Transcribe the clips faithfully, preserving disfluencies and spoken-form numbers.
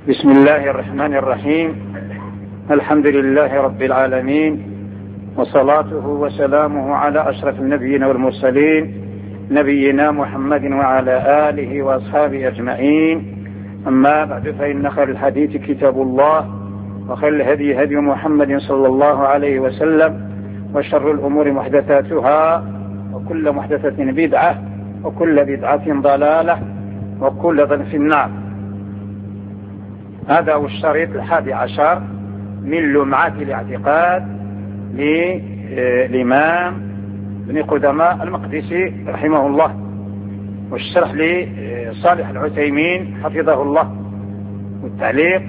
بسم الله الرحمن الرحيم. الحمد لله رب العالمين، وصلاته وسلامه على أشرف النبيين والمرسلين نبينا محمد وعلى آله وأصحابه أجمعين. أما بعد، فإن خير الحديث كتاب الله، وخير الهدي هدي محمد صلى الله عليه وسلم، وشر الأمور محدثاتها، وكل محدثة بدعة، وكل بدعة ضلالة، وكل ضلالة في النار. هذا هو الشريط الحادي عشر من لمعة الاعتقاد للإمام ابن قدامة المقدسي رحمه الله، والشرح لصالح العثيمين حفظه الله، والتعليق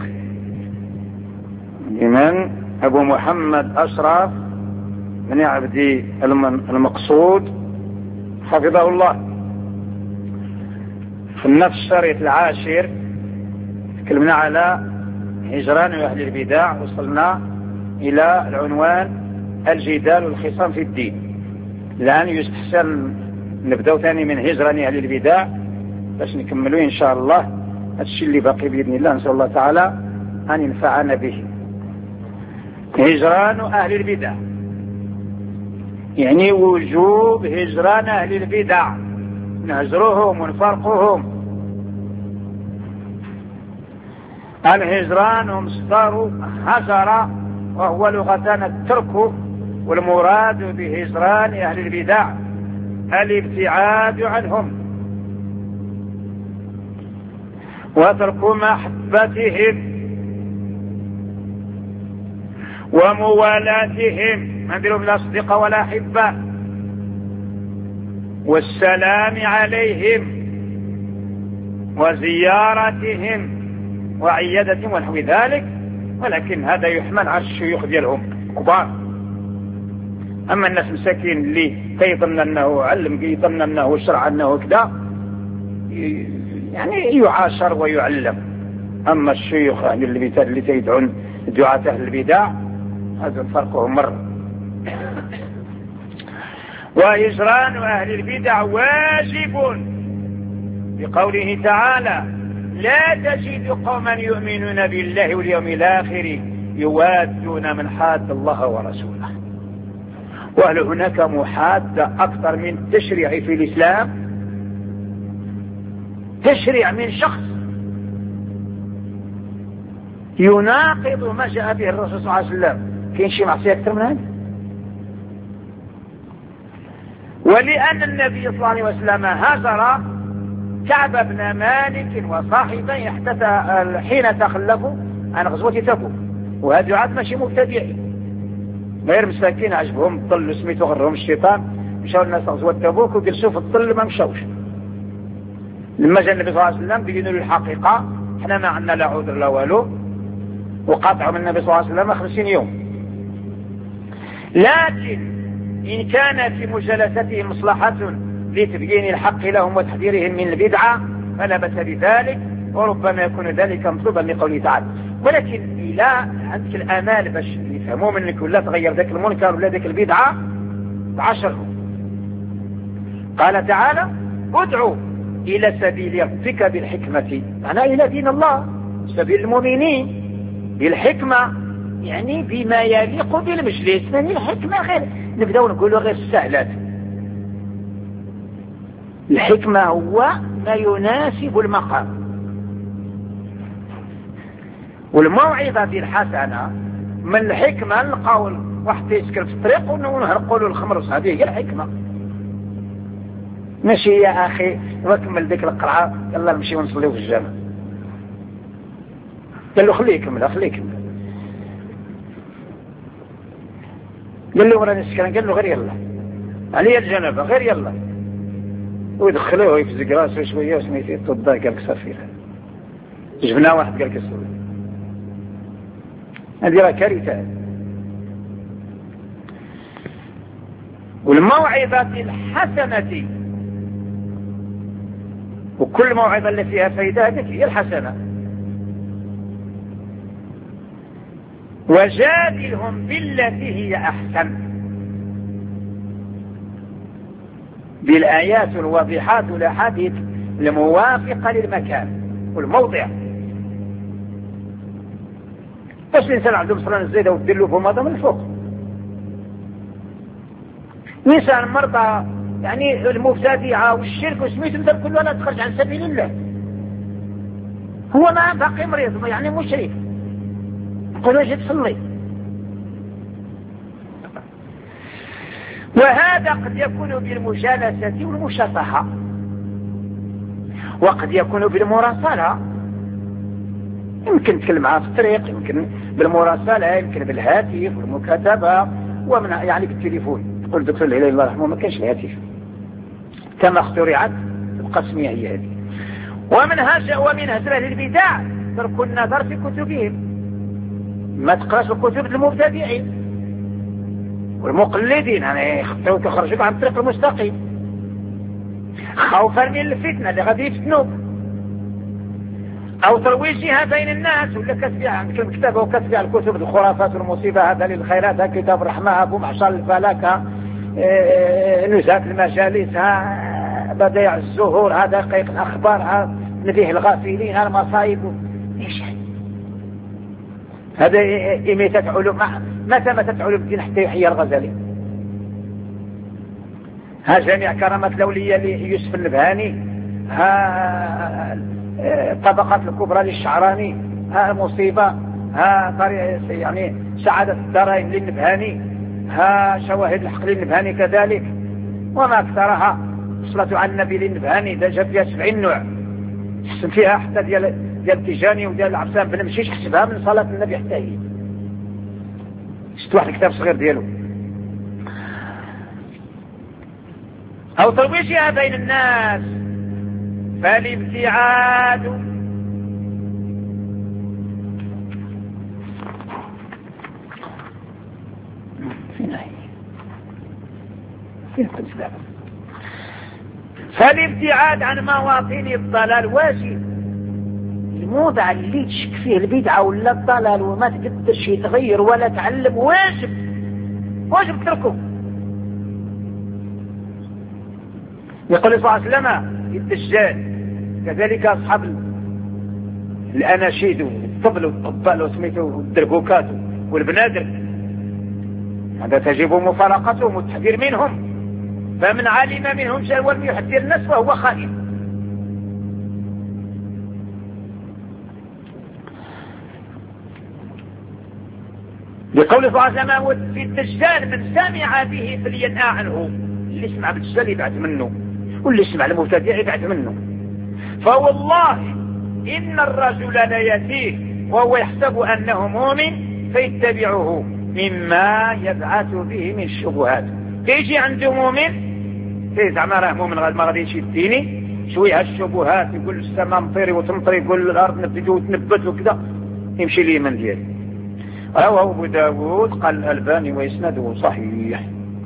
لمن أبو محمد أشرف بن عبد المقصود حفظه الله. في نفس الشريط العاشر تكلمنا على هجران أهل البدع، وصلنا إلى العنوان الجدال والخصام في الدين. الآن يستحسن نبدأ ثاني من هجران أهل البدع باش نكملوا إن شاء الله هذا الشيء اللي باقي بإذن الله، نسأل الله تعالى أن ينفعنا به. هجران أهل البدع يعني وجوب هجران أهل البدع، نهجرهم ونفرقهم. الهجران مصدر هجر، وهو لغة الترك، والمراد بهجران أهل البدع الابتعاد عنهم وترك محبتهم وموالاتهم، ما نديرهم لا صديق ولا أحبة، والسلام عليهم وزيارتهم وعيادتهم ونحو ذلك. ولكن هذا يحمل على الشيوخ ديالهم كبار. أما الناس مساكين اللي كيظن أنه علم، كيظن أنه شرع، أنه كذا، يعني يعاشر ويعلم. أما الشيوخ يعني اللي اللي تيدعون دعاة أهل البدع، هذا فرقهم مرة. وهجران أهل البدع واجب بقوله تعالى: لا تجد قوما يؤمنون بالله واليوم الآخر يوادون من حاد الله ورسوله. وهل هناك محادة أكثر من التشريع في الإسلام؟ تشريع من شخص يناقض ما جاء به الرسول صلى الله عليه وسلم، كاين شي معصية أكثر من هذا؟ ولأن النبي صلى الله عليه وسلم هاجر كعب بن مالك وصاحبيه حين تخلفوا عن غزوة تبوك، وهذا عاد ماشي مبتدعين، غير مساكين عجبهم الظل سميتو غرهم الشيطان، مشاو الناس غزوة تبوك وجلسوا في الظل ما مشاوش. لما جاء النبي صلى الله عليه وسلم بينوا له الحقيقة، احنا ما عندنا لا عذر لا والو، وقاطعوا من النبي صلى الله عليه وسلم خمسين يوم. لكن إن كان في مجالستهم مصلحة لتبيين الحق لهم وتحذيرهم من البدعة فلا بأس بذلك، وربما يكون ذلك مطلوبا لقوله تعالى. ولكن إلى عندك الأمال باش يفهموا منك ولا تغير ذاك المنكر ولا ذاك البدعة، تعاشرهم. قال تعالى: ادعوا إلى سبيل ربك بالحكمة، معناه إلى دين الله، سبيل المؤمنين بالحكمة، يعني بما يليق بالمجلس. يعني الحكمة غير نبدأ نقولوا غير السهلات، الحكمة هو ما يناسب المقام. والموعظة الحسنة من الحكمة القول واحد يسكر في الطريق ونهرقوا له الخمر، هذه هي الحكمة. ماشي يا أخي نكمل ذيك القرعة يلا نمشي ونصلي في الجامع، قال له خليه يكمل خليه يكمل، قال له وراني سكران، قال له غير يلا علي الجنابة غير يلا، ويدخلوه يفزق راسه شويه وسميتي تضا، قال لك صافي جبنا واحد قال لك السوري. هذه راه كارثه. والموعظه الحسنه، وكل موعظه اللي فيها فائده هذيك هي الحسنه. وجادلهم بالتي هي احسن، بالآيات الواضحات والأحاديث الموافقة للمكان والموضع. باش الإنسان عنده مصران الزايدة ودير له بوماضة من الفوق. إنسان مرضى يعني المبتدعة والشرك وسميت انت كلها لا تخرج عن سبيل الله، هو ما باقي مريض يعني مشرك يقول اجي تصلي. وهذا قد يكون بالمجالسة والمشاطحة، وقد يكون بالمراسلة، يمكن تكلم معاه في الطريق، يمكن بالمراسلة، يمكن بالهاتف والمكاتبة، ومن يعني بالتليفون. تقول دكتور الهلالي الله يرحمه ما كانش الهاتف كما اخترعت القسمية هي هذه. ومن هاج ومن هجرة البدع ترك النظر في كتبهم، ما تقراش الكتب المبتدعين والمقلدين يعني يخرجوك عن الطريق المستقيم خوفا من الفتنة اللي غادي يفتنوك، او ترويجها بين الناس ولا كتبيع عندك المكتبة وكتبيع الكتب الخرافات والمصيبة، هذا للخيرات، هذا كتاب الرحمة، ابو معشر الفلك، نزهة المجالس، بديع الزهور، هذا دقيق الاخبار، نبيه الغافلين، المصايب، ايش هذا إميتة علوم. متى متى علوم الدين حتى يحيى الغزالي؟ ها جميع كرامات الأولية ليوسف النبهاني، ها طبقات الكبرى للشعراني، ها المصيبة، ها طريق يعني سعادة الدارين للنبهاني، ها شواهد الحق للنبهاني كذلك، وما أكثرها. الصلاة على النبي للنبهاني ده جاب فيها سبعين نوع، حسن فيها حتى ديال ديال التيجاني وديال العبسان بن مشيش، حسبها من صلاة النبي حتى هي. شفت واحد الكتاب صغير ديالو. أو ترويجها بين الناس، فالابتعاد فين هي فين الكتاب فالابتعاد عن مواطن الضلال واجب. الموضع اللي تشك فيه البدعة ولا الضلال وما تقدرش يتغير ولا تعلم واجب واجب تركه. يقول صلى الله عليه وسلم الدجال كذلك أصحاب الأناشيد والطبل والطبال وسميته والدربوكات والبنادر، هذا تجب مفارقتهم والتحذير منهم، فمن علم منهم شيئا ولم يحذر الناس فهو خائن. لقول صلى الله عليه وسلم في الدجال من سمع به فلينأى عنه، اللي يسمع بالدجال يبعد منه، واللي يسمع المبتدع يبعد منه. فوالله إن الرجل لا يأتيه وهو يحسب أنه مؤمن فيتبعه مما يبعث به من الشبهات. يجي عنده مؤمن في زعما راه مؤمن ما غادي يشديني شويه هالشبهات، يقول السماء مطيري وتمطري، يقول الأرض نبت وتنبت وكذا، يمشي اليمن ديالي. رواه أبو داود قال الألباني وإسناده صحيح.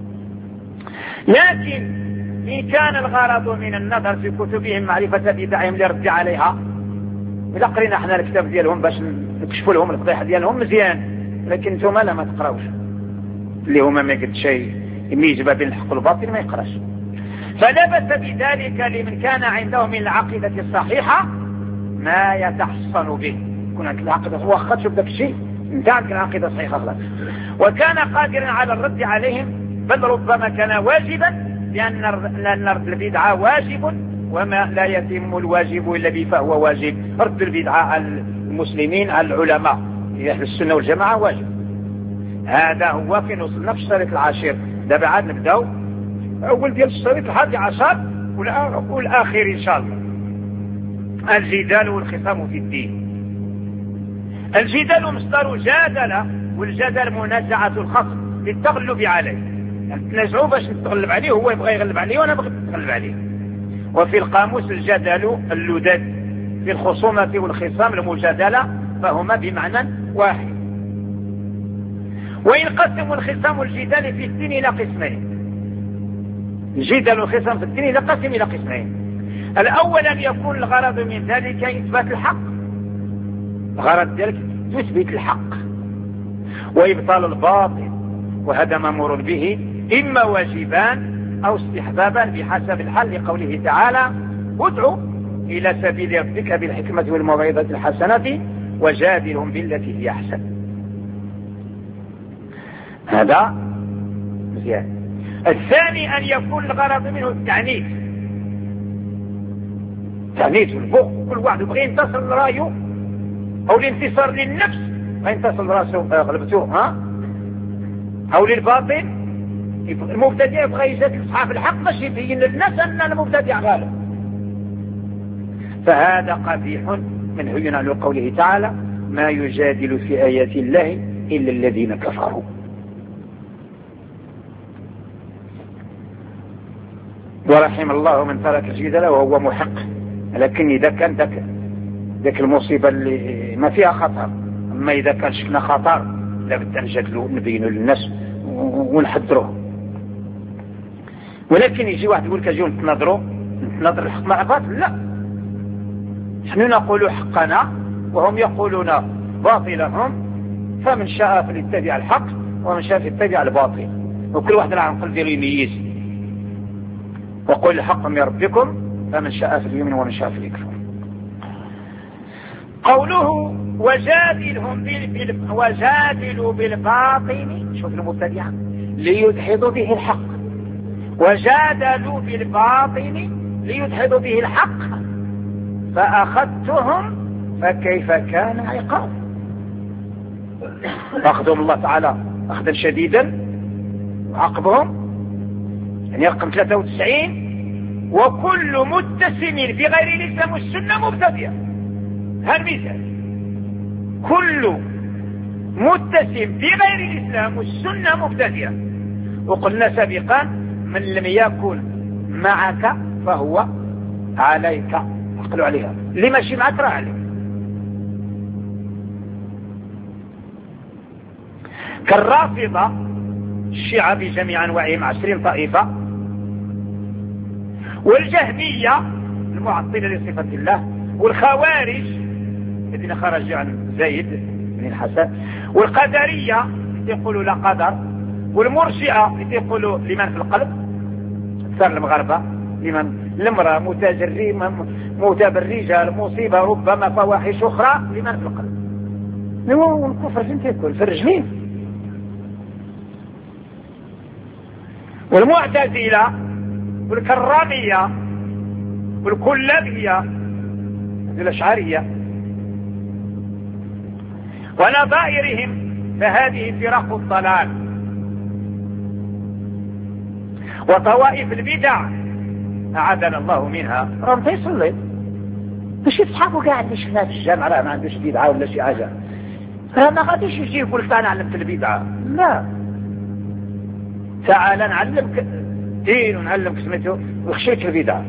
لكن إن كان الغرض من النظر في كتبهم معرفة بدعهم لرد عليها، إذا قرينا احنا الكتاب ديالهم باش نكشفوا لهم الفضيحة ديالهم مزيان، لكن انتم لا ما تقراوش، اللي هما ما قد شيء يميز بين الحق والباطل ما يقراش. فلا بأس بذلك لمن كان عنده من العقيدة الصحيحة ما يتحصن به. يكون عندك العقيدة، هو واخا تشوف داك الشيء انت عندك العقيدة صحيحة خلاص، وكان قادرا على الرد عليهم، بل ربما كان واجبا، لأن لأن رد البدعة واجب، وما لا يتم الواجب إلا به فهو واجب. رد البدعة على المسلمين على العلماء أهل السنة والجماعة واجب. هذا هو في وصلنا في الشريط العاشر. دابا عاد نبداو أول ديال الشريط الحادي عشر والآخر إن شاء الله، الجدال والخصام في الدين. الجدال مصدر جادل، والجدل منازعة الخصم للتغلب عليه، يعني تنازعوا باش نتغلب عليه، هو يبغى يغلب عليه وانا بغيت نتغلب عليه. وفي القاموس الجدل اللداد، في الخصومة والخصام المجادلة، فهما بمعنى واحد. وينقسم الخصام والجدال في الدين إلى قسمين. الجدال والخصام في الدين إلى قسم إلى قسمين. الأول أن يكون الغرض من ذلك إثبات الحق، الغرض ذلك تثبت الحق وإبطال الباطل، وهذا مأمور به إما واجبان أو استحبابا بحسب الحال، لقوله تعالى ادع إلى سبيل ربك بالحكمة والموعظة الحسنة وجادلهم بالتي هي أحسن. هذا مزيان. الثاني أن يكون الغرض منه التعنيف، التعنيف والبغض. كل واحد يبغي ينتصر لرأيه أو الانتصار للنفس، ما ينتصر لرأسه غلبته ها أو للباطل. المبتدع يبغى يزاد أصحاب الحق باش يبين للناس أن المبتدع غالب، فهذا قبيح منهي عنه قوله تعالى: ما يجادل في آيات الله إلا الذين كفروا. ورحم الله من ترك الجدل وهو محق، لكن إذا كان ذاك ذاك المصيبة اللي ما فيها خطر. أما إذا كان شفنا خطر لابد نجادلوا نبينوا للناس ونحذروه. ولكن يجي واحد يقول لك اجيو نتناظروا نتناظر الحق مع باطل، لا، نحن نقول حقنا وهم يقولون باطلهم، فمن شاء فليتبع الحق ومن شاء فليتبع الباطل، وكل واحد على عقل ديالو يميز. وقل الحق من ربكم فمن شاء فليؤمن ومن شاء فليكفر. قوله وجادلهم بال... وجادلوا بالباطل، شوف المبتدعة ليدحضوا به الحق، وجادلوا بالباطل ليدحضوا به الحق فأخذتهم فكيف كان عقاب. أخذهم الله تعالى أخذا شديدا وعقبهم، يعني رقم ثلاثة وتسعين: وكل متسم بغير الإسلام والسنة مبتدع. هذا المثال، كل متسم بغير الإسلام والسنة مبتدع. وقلنا سابقا: من لم يكن معك فهو عليك، اقلوا عليها، اللي ماشي معك راه عليك. كالرافضة الشيعة بجميع أنواعهم عشرين طائفة، والجهمية المعطلة لصفة الله، والخوارج الذين خرجوا عن زيد بن الحسن، والقدرية يقولوا لا قدر، والمرجئة يقولوا لمن في القلب أكثر المغاربة، لمن المرأة متجرمة متبرجة المصيبة ربما فواحش أخرى لمن في القلب. نمو الكفر فين تيكون؟ في الرجلين. والمعتزلة والكرامية والكلابية والأشعرية ونظائرهم، فهذه فرق الضلال وطوائف البدع أعاذنا الله منها. راهم تيصلي باش يصحابوا قاعد اللي شفناه في الجامعة راه ما عندوش بدعة ولا شي حاجة، راه ما غاديش يجي يقول لك أنا علمت البدعة، لا، تعال نعلمك دين ونعلمك سميتو وخشيك البدعة.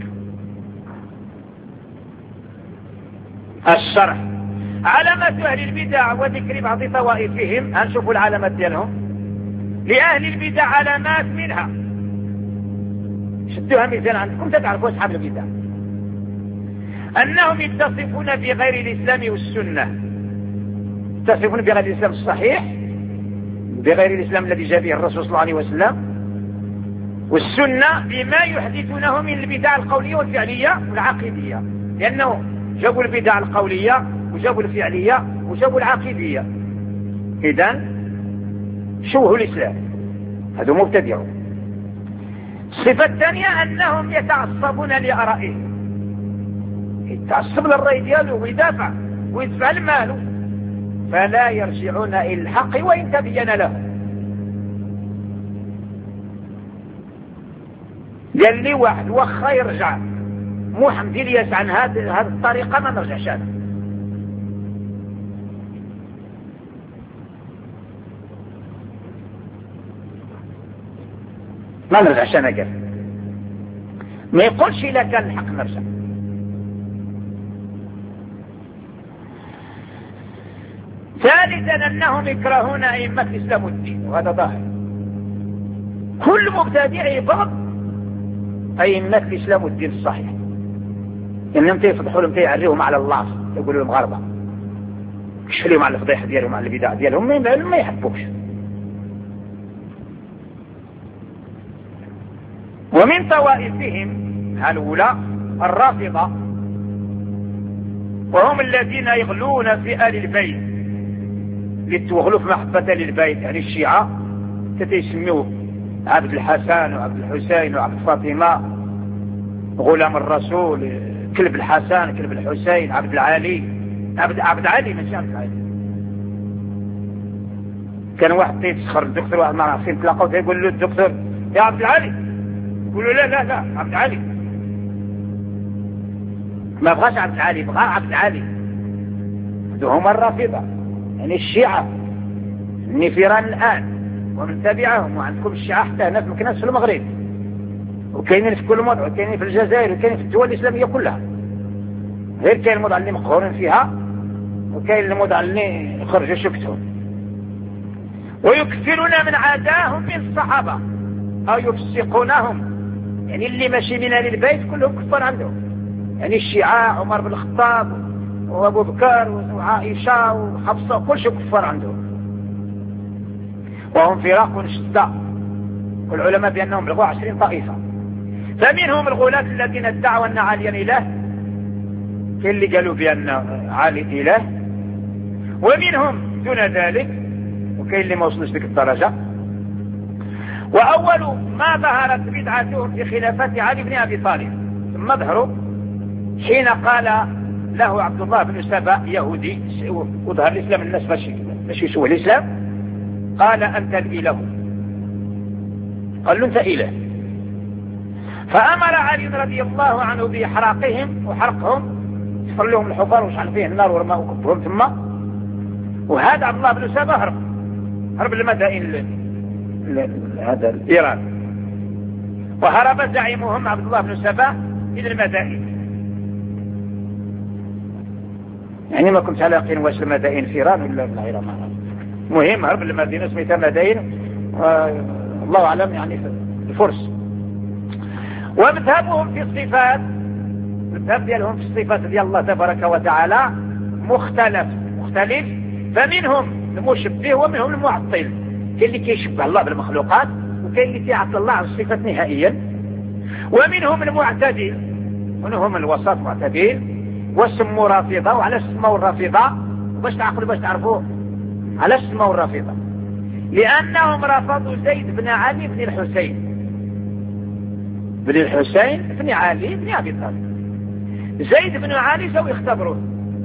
الشرح: علامات أهل البدع وذكر بعض طوائفهم. هنشوفوا العلامات ديالهم. لأهل البدع علامات منها، شدوها ميزان عندكم تعرفوا أصحاب البدع: أنهم يتصفون بغير الإسلام والسنة، يتصفون بغير الإسلام الصحيح، بغير الإسلام الذي جاء به الرسول صلى الله عليه وسلم، والسنة بما يحدثونه من البدع القولية والفعلية والعقيدية، لأنه جابوا البدع القولية وجابوا الفعلية وجابوا العقيدية. إذن شوهوا الإسلام، هذا مبتدعون. الصفة الثانية أنهم يتعصبون لآرائهم، يتعصب للرأي دياله ويدافع ويدفع المال، فلا يرجعون إلى الحق وإن تبين له. قال لي واحد وخا يرجع مو حمدي ليس عن هذه هذه الطريقة ما نرجعش أنا. ما نرجعش أنا قال ما يقولش إلا كان الحق نرجع. ثالثا أنهم يكرهون أئمة الإسلام والدين، وهذا ظاهر. كل مبتدع يبغض أئمة الإسلام والدين الصحيح، لأنهم تيفضحوا لهم تيعريهم على الله، يقولوا لهم غربة كشف لهم على الفضيحة ديالهم على البدع ديالهم، ما يحبوش. ومن طوائفهم الأولى الرافضة، وهم الذين يغلون في آل البيت، يتوغلوا في محبة آل البيت، يعني الشيعة تتسميو عبد الحسن وعبد الحسين وعبد فاطمة، غلام الرسول، كلب الحسن كلب الحسين، عبد العالي، عبد عبد علي ماشي عبد العالي. كان واحد تيتسخر الدكتور، واحد ما عرفين تلاقاو تيقول له الدكتور يا عبد العالي، يقول له لا لا لا عبد العالي، ما بغاش عبد العالي، بغا عبد العالي. هما الرافضة يعني الشيعة النفيران الآن ومن تبعهم، وعندكم الشيعة حتى هنا في مكناس في المغرب، وكاينين في كل موضع، وكاينين في الجزائر، وكاينين في الدول الإسلامية كلها. غير كاين الموضع اللي مقهورين فيها، وكاين الموضع اللي خرجوا شفتهم. ويكثرون من عاداهم من الصحابة أو يفسقونهم، يعني اللي ماشي من أهل البيت كلهم كفار عندهم، يعني الشيعة عمر بن الخطاب وأبو بكر وعائشة وحفصة كل شيء كفار عندهم، وهم فراق شتى، والعلماء بأنهم بلغوا عشرين طائفة. فمنهم الغلاة الذين ادعوا أن عليا إله، كاين اللي قالوا بأن علي إله، ومنهم دون ذلك، وكاين اللي ما وصلوش لك الدرجة. وأول ما ظهرت بدعتهم في خلافة علي بن أبي طالب ثم ظهروا حين قال له عبد الله بن سبأ يهودي، وظهر الإسلام الناس ماشي ماشي يسوى الإسلام، قال أنت الإله، قال له أنت إله. فأمر علي رضي الله عنه بإحراقهم وحرقهم، يصفر لهم الحفار وشعل فيه النار والماء وكبهم ثم. وهذا عبد الله بن سبأ هرب هرب لمدائن هذا إيران، وهرب زعيمهم عبد الله بن سبأ إلى المدائن. يعني ما كنت على يقين واش المدائن في إيران ولا في العراق، مهم هرب لمدينة سميتها مدائن، الله أعلم يعني في الفرس. ومذهبهم في الصفات، المذهب ديالهم في الصفات ديال الله تبارك وتعالى مختلف مختلف فمنهم المشبه ومنهم المعطل. كاين اللي كيشبه الله بالمخلوقات، وكاين اللي كيعطل الله عن الصفات نهائيا. ومنهم المعتدل، ومنهم الوسط معتدل، وسموا رافضة. وعلاش سموا الرافضة؟ باش تعقلوا باش تعرفوا علاش سموا الرافضة، لأنهم رفضوا زيد بن علي بن الحسين بن الحسين بن علي بن أبي طالب. زيد بن علي سووا يختبروه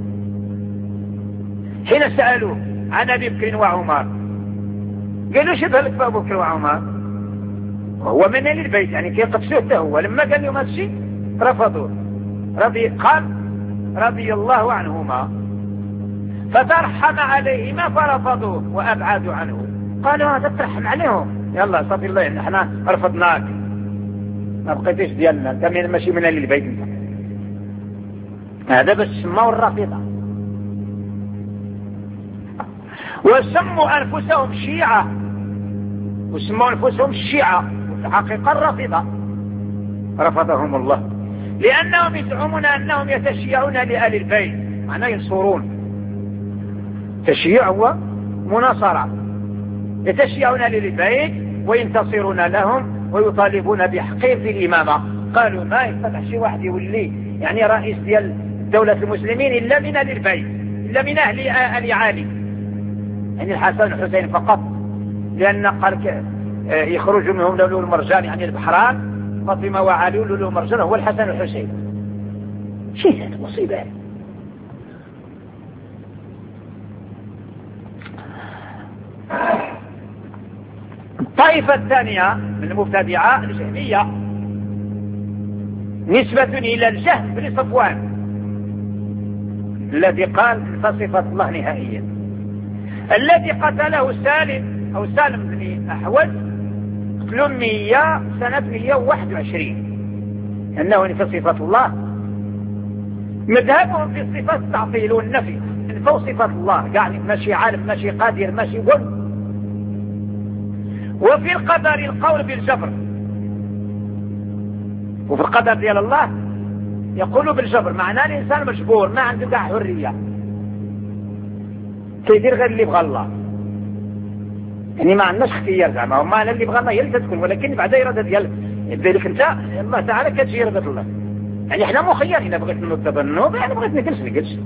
حين سألوه عن أبي بكر وعمر، قالوا شبه لك أبو بكر وعمر وهو من أهل البيت، يعني كيقدسوه هو. لما قال لهم هذا الشيء رفضوه، رضي قال رضي الله عنهما، فترحم عليهما فرفضوه وأبعدوا عنه. قالوا هذا ترحم عليهم، يلا صافي الله نحن رفضناك، ما بقيتش ديالنا، انت ماشي من اهل البيت انت. هذا بس سموا الرافضة. وسموا انفسهم شيعة، وسموا انفسهم الشيعة، وفي الحقيقة الرافضة رفضهم الله، لانهم يزعمون انهم يتشيعون لآل البيت، معناه ينصرون. تشييع هو مناصرة، يتشيعون لآل البيت وينتصرون لهم ويطالبون بحقيق الإمامة. قالوا ما يفتح شي واحد يولي يعني رئيس ديال دولة المسلمين إلا من أهل البيت، إلا من أهل آل علي، يعني الحسن والحسين فقط، لأن قال يخرج منهم لؤلؤ المرجان، يعني البحران، فاطمة وعلي لؤلؤ المرجان هو الحسن والحسين. شيء هذا مصيبة. الطائفة الثانية من المبتدعة الجهمية، نسبة إلى الجهم بن صفوان الذي قال صفة الله نهائيا، الذي قتله سالم أو سالم بن أحوز قتلوا مية سنة مية وواحد وعشرين، أنه نفى صفة الله. مذهبهم في الصفات التعطيل والنفي، نفوا صفة الله، يعني ماشي عالم ماشي قادر ماشي قل. وفي القدر القول بالجبر، وفي القدر ديال الله يقولوا بالجبر، معناه الإنسان مجبور، ما عنده كاع حرية، كيدير غير اللي بغى الله، يعني ما عندناش اختيار زعما، هما اللي بغى الله هي اللي تكون، ولكن بعد إرادة ديال ذلك انت الله تعالى كتجي إرادة الله. يعني احنا مخيرين، بغيت نوض النوض، يعني بغيت نجلس نجلس.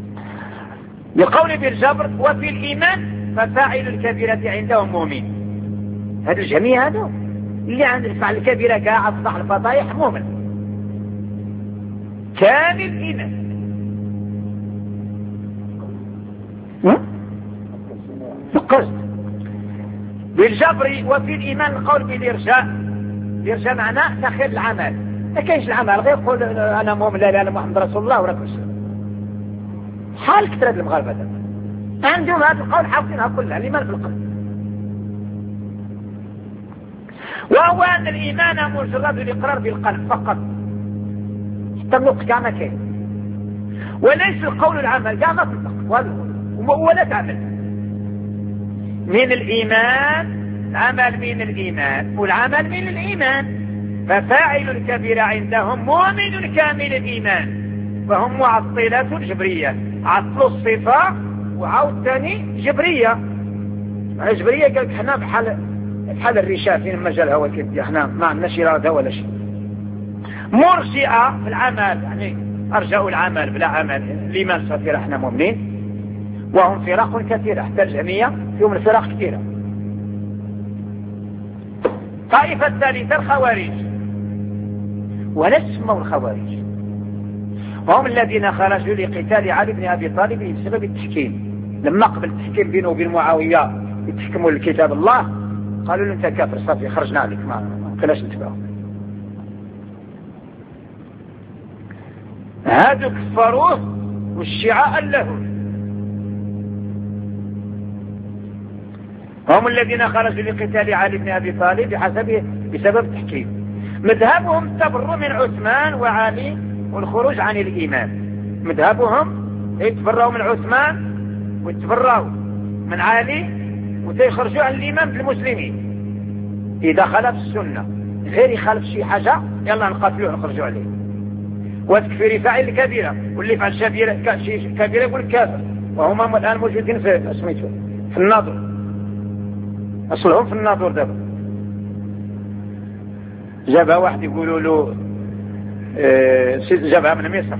بالقول بالجبر. وفي الإيمان ففاعل الكبيرة عندهم مؤمن، هذا الجميع هذا اللي عند يفعل الكبيرة كاع أصبح الفضايح مؤمن كامل الإيمان. القصد بالجبر وفي الإيمان القول بالإرجاء. الإرجاء معناه تخير العمل، ما كاينش العمل غير يقول أنا مؤمن لا إله إلا محمد رسول الله وراك حال كثرة المغاربة هذا عندهم هذا القول حافظينها كلها الإيمان في القلب. وهو أن الإيمان مجرد الإقرار بالقلب فقط حتى النطق كاع ما كاين، وليس القول العمل كاع ما تنطق ولا تعمل. من الإيمان العمل من الإيمان والعمل من الإيمان. ففاعل الكبيرة عندهم مؤمن كامل الإيمان، فهم معطلة جبرية، عطلوا الصفة وعاود ثاني جبرية. الجبرية قالك احنا بحال بحال الريشة في المجال هو كيف احنا ما عندناش إرادة ولا شيء. مرجئة في العمل يعني أرجعوا العمل بلا عمل الإيمان صفير احنا مؤمنين. وهم فرق كثيرة حتى الجميع فيهم الفرق كثيرة. طائفة الثالثة الخوارج، ولا اسموا الخوارج، وهم الذين خرجوا لقتال علي بن أبي طالب بسبب التحكيم. لما قبل التحكيم بينه وبين معاوية يتحكموا لكتاب الله قالوا له انت كافر صافي خرجنا عليك ما كناش نتبعه. هادو كفروه والشيعة ألهوا. هم الذين خرجوا لقتال علي بن أبي طالب بحسب بسبب التحكيم. مذهبهم التبرؤ من عثمان وعلي والخروج عن الإيمان. مذهبهم يتبرؤوا من عثمان ويتبرؤوا من علي ويخرجوا عن الإيمان بالمسلمين. إذا خالف السنة غير يخالف شي حاجة يلا نقاتلوه ونخرجوا عليه. وتكفير فاعل الكبيرة واللي يفعل شبيرة شي كبيرة يقول كافر، وهم الآن موجودين في اسميته في الناظر، أصلهم في الناظر دابا. جابها واحد يقولوا له اه جابها من مصر.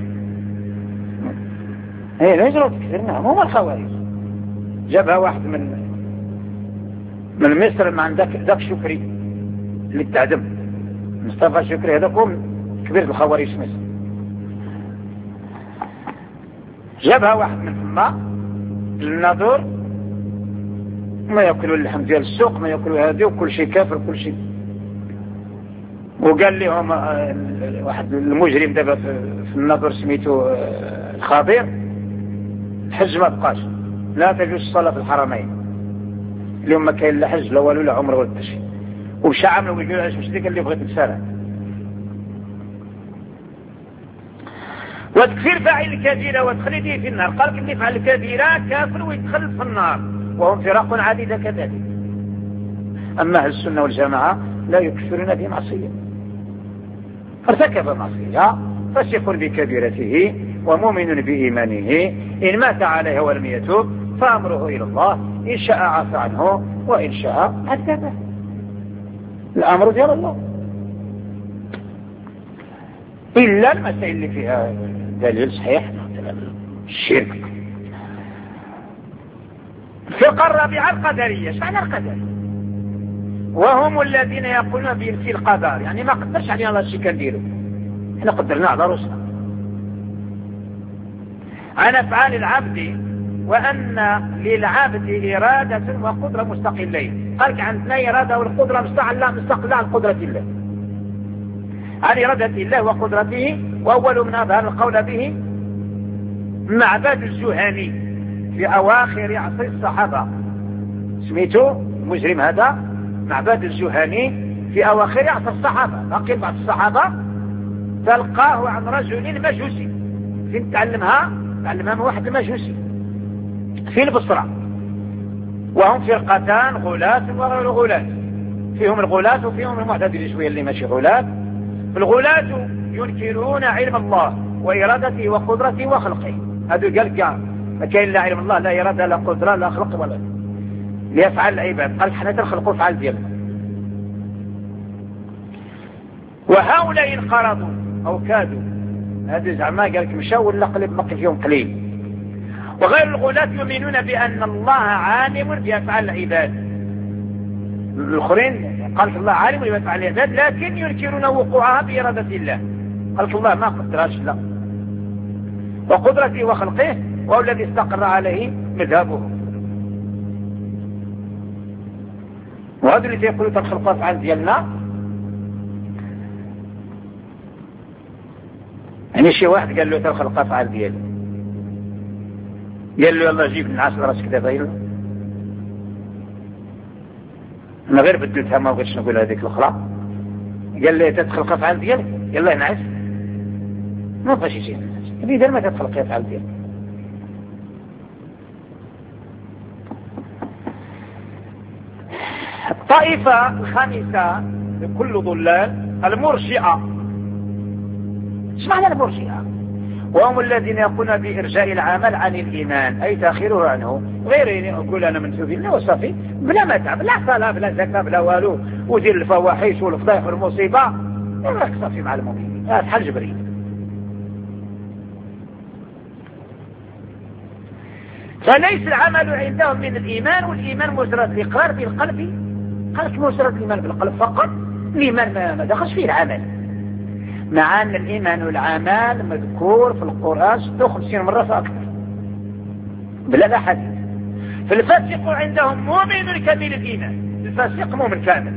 ايه لا يجروا تكفير نعم هم الخوارج. جابها واحد من من مصر مع ذاك ذاك شكري اللي تعدم مصطفى شكري هذاك هم كبير الخوارج في مصر. جابها واحد من فما للناظور ما يأكلوا اللحم ديال السوق ما يأكلوا هذه وكل شيء كافر كل شيء. وقال لهم واحد المجرم دابا في الناظور سميته الخبير الحج ما بقاش لا تجوز الصلاة في الحرمين اليوم ما كاين لا حج لا والو لا عمره ولا شيء. ومشى عملوا ويقولوا علاش مش ديك اللي بغيت نسالها. وتكفير فاعل الكبيرة وتخليده في النار. قال اللي يفعل الكبيرة كافر ويدخل في النار، وهم فرق عديدة كذلك. أما أهل السنة والجماعة لا يكفرون بمعصية. ارتكب معصية فسق بكبيرته ومؤمن بإيمانه إن مات عليها ولم يتوب فأمره إلى الله إن شاء عفى عنه وإن شاء عذبه. الأمر ديال الله إلا المسائل اللي فيها دليل صحيح مثلا الشرك. الفرقة الرابعة القدرية. ايش معنى القدر؟ وهم الذين يقولون بينفي القدر، يعني ما قدرش علينا الله شي كنديرو احنا قدرنا على رسلنا عن افعال العبد، وان للعبد إرادة وقدرة مستقلين. قالك عندنا إرادة والقدرة مستقلة مستقلة عن قدرة الله، عن إرادة الله وقدرته. وأول من أظهر القول به معبد الجهني في أواخر عصر الصحابة. سميته مجرم هذا معبد الجهني في أواخر عصر الصحابة. باقي بعض الصحابة تلقاه عن رجل مجوسي. فين تعلمها؟ تعلمها من واحد المجوسي في البصرة. وهم فرقتان غلاة وغير غلاة، فيهم الغلاة وفيهم المعتدل شوية اللي ماشي غلاة. الغلاة ينكرون علم الله وإرادته وقدرته وخلقه. هذا قال كاع ما كاين لا علم الله لا إرادة لا قدرة لا خلق ولا ليفعل العباد. قال حنا تنخلقوا فعل ديالنا. وهؤلاء انقرضوا أو كادوا، هذا زعما قال لك مشاو ولا قلب مقل فيهم قليل. وغير الغلاة يؤمنون بأن الله عالم بأفعال العباد الآخرين قال الله عالم لما يفعل العباد لكن ينكرون وقوعها بإرادة الله. قال الله ما قدرهاش لا، وقدرته وخلقه وهو الذي استقر عليه مذهبه. وهذا اللي يقولوا تنخلق أفعال ديالنا. يعني شي واحد قال له تنخلق أفعال ديالي، قال له يلا جيب النعاس راسك دابا يلا. انا غير بدلتها ما بغيتش نقول هذيك الاخرى. قال لي تتخلق افعال ديالك يلا نعس، ما بغاش يجي اذا ما تتخلق افعال ديالك. الطائفة الخامسة لكل ضلال المرجئة. ايش معنى المرجئة؟ وهم الذين يقولون بإرجاء العمل عن الإيمان أي تأخيره عنه، غير يقول أنا من سوف الله وصافي بلا متعب لا صلاة بلا زكاة بلا والو ودير الفواحش والفضائح والمصيبة راك صافي مع المؤمنين. هذا حال جبريل. فليس العمل عندهم من الإيمان، والإيمان مجرد الإقرار بالقلب. قالك مجرد الإيمان بالقلب فقط، الإيمان ما دخلش فيه العمل، مع أن الإيمان والعمل مذكور في القرآن ستة وخمسين مرة فأكثر بلا لا حديث. فالفاسق عندهم مؤمن كامل الإيمان، الفاسق مؤمن كامل.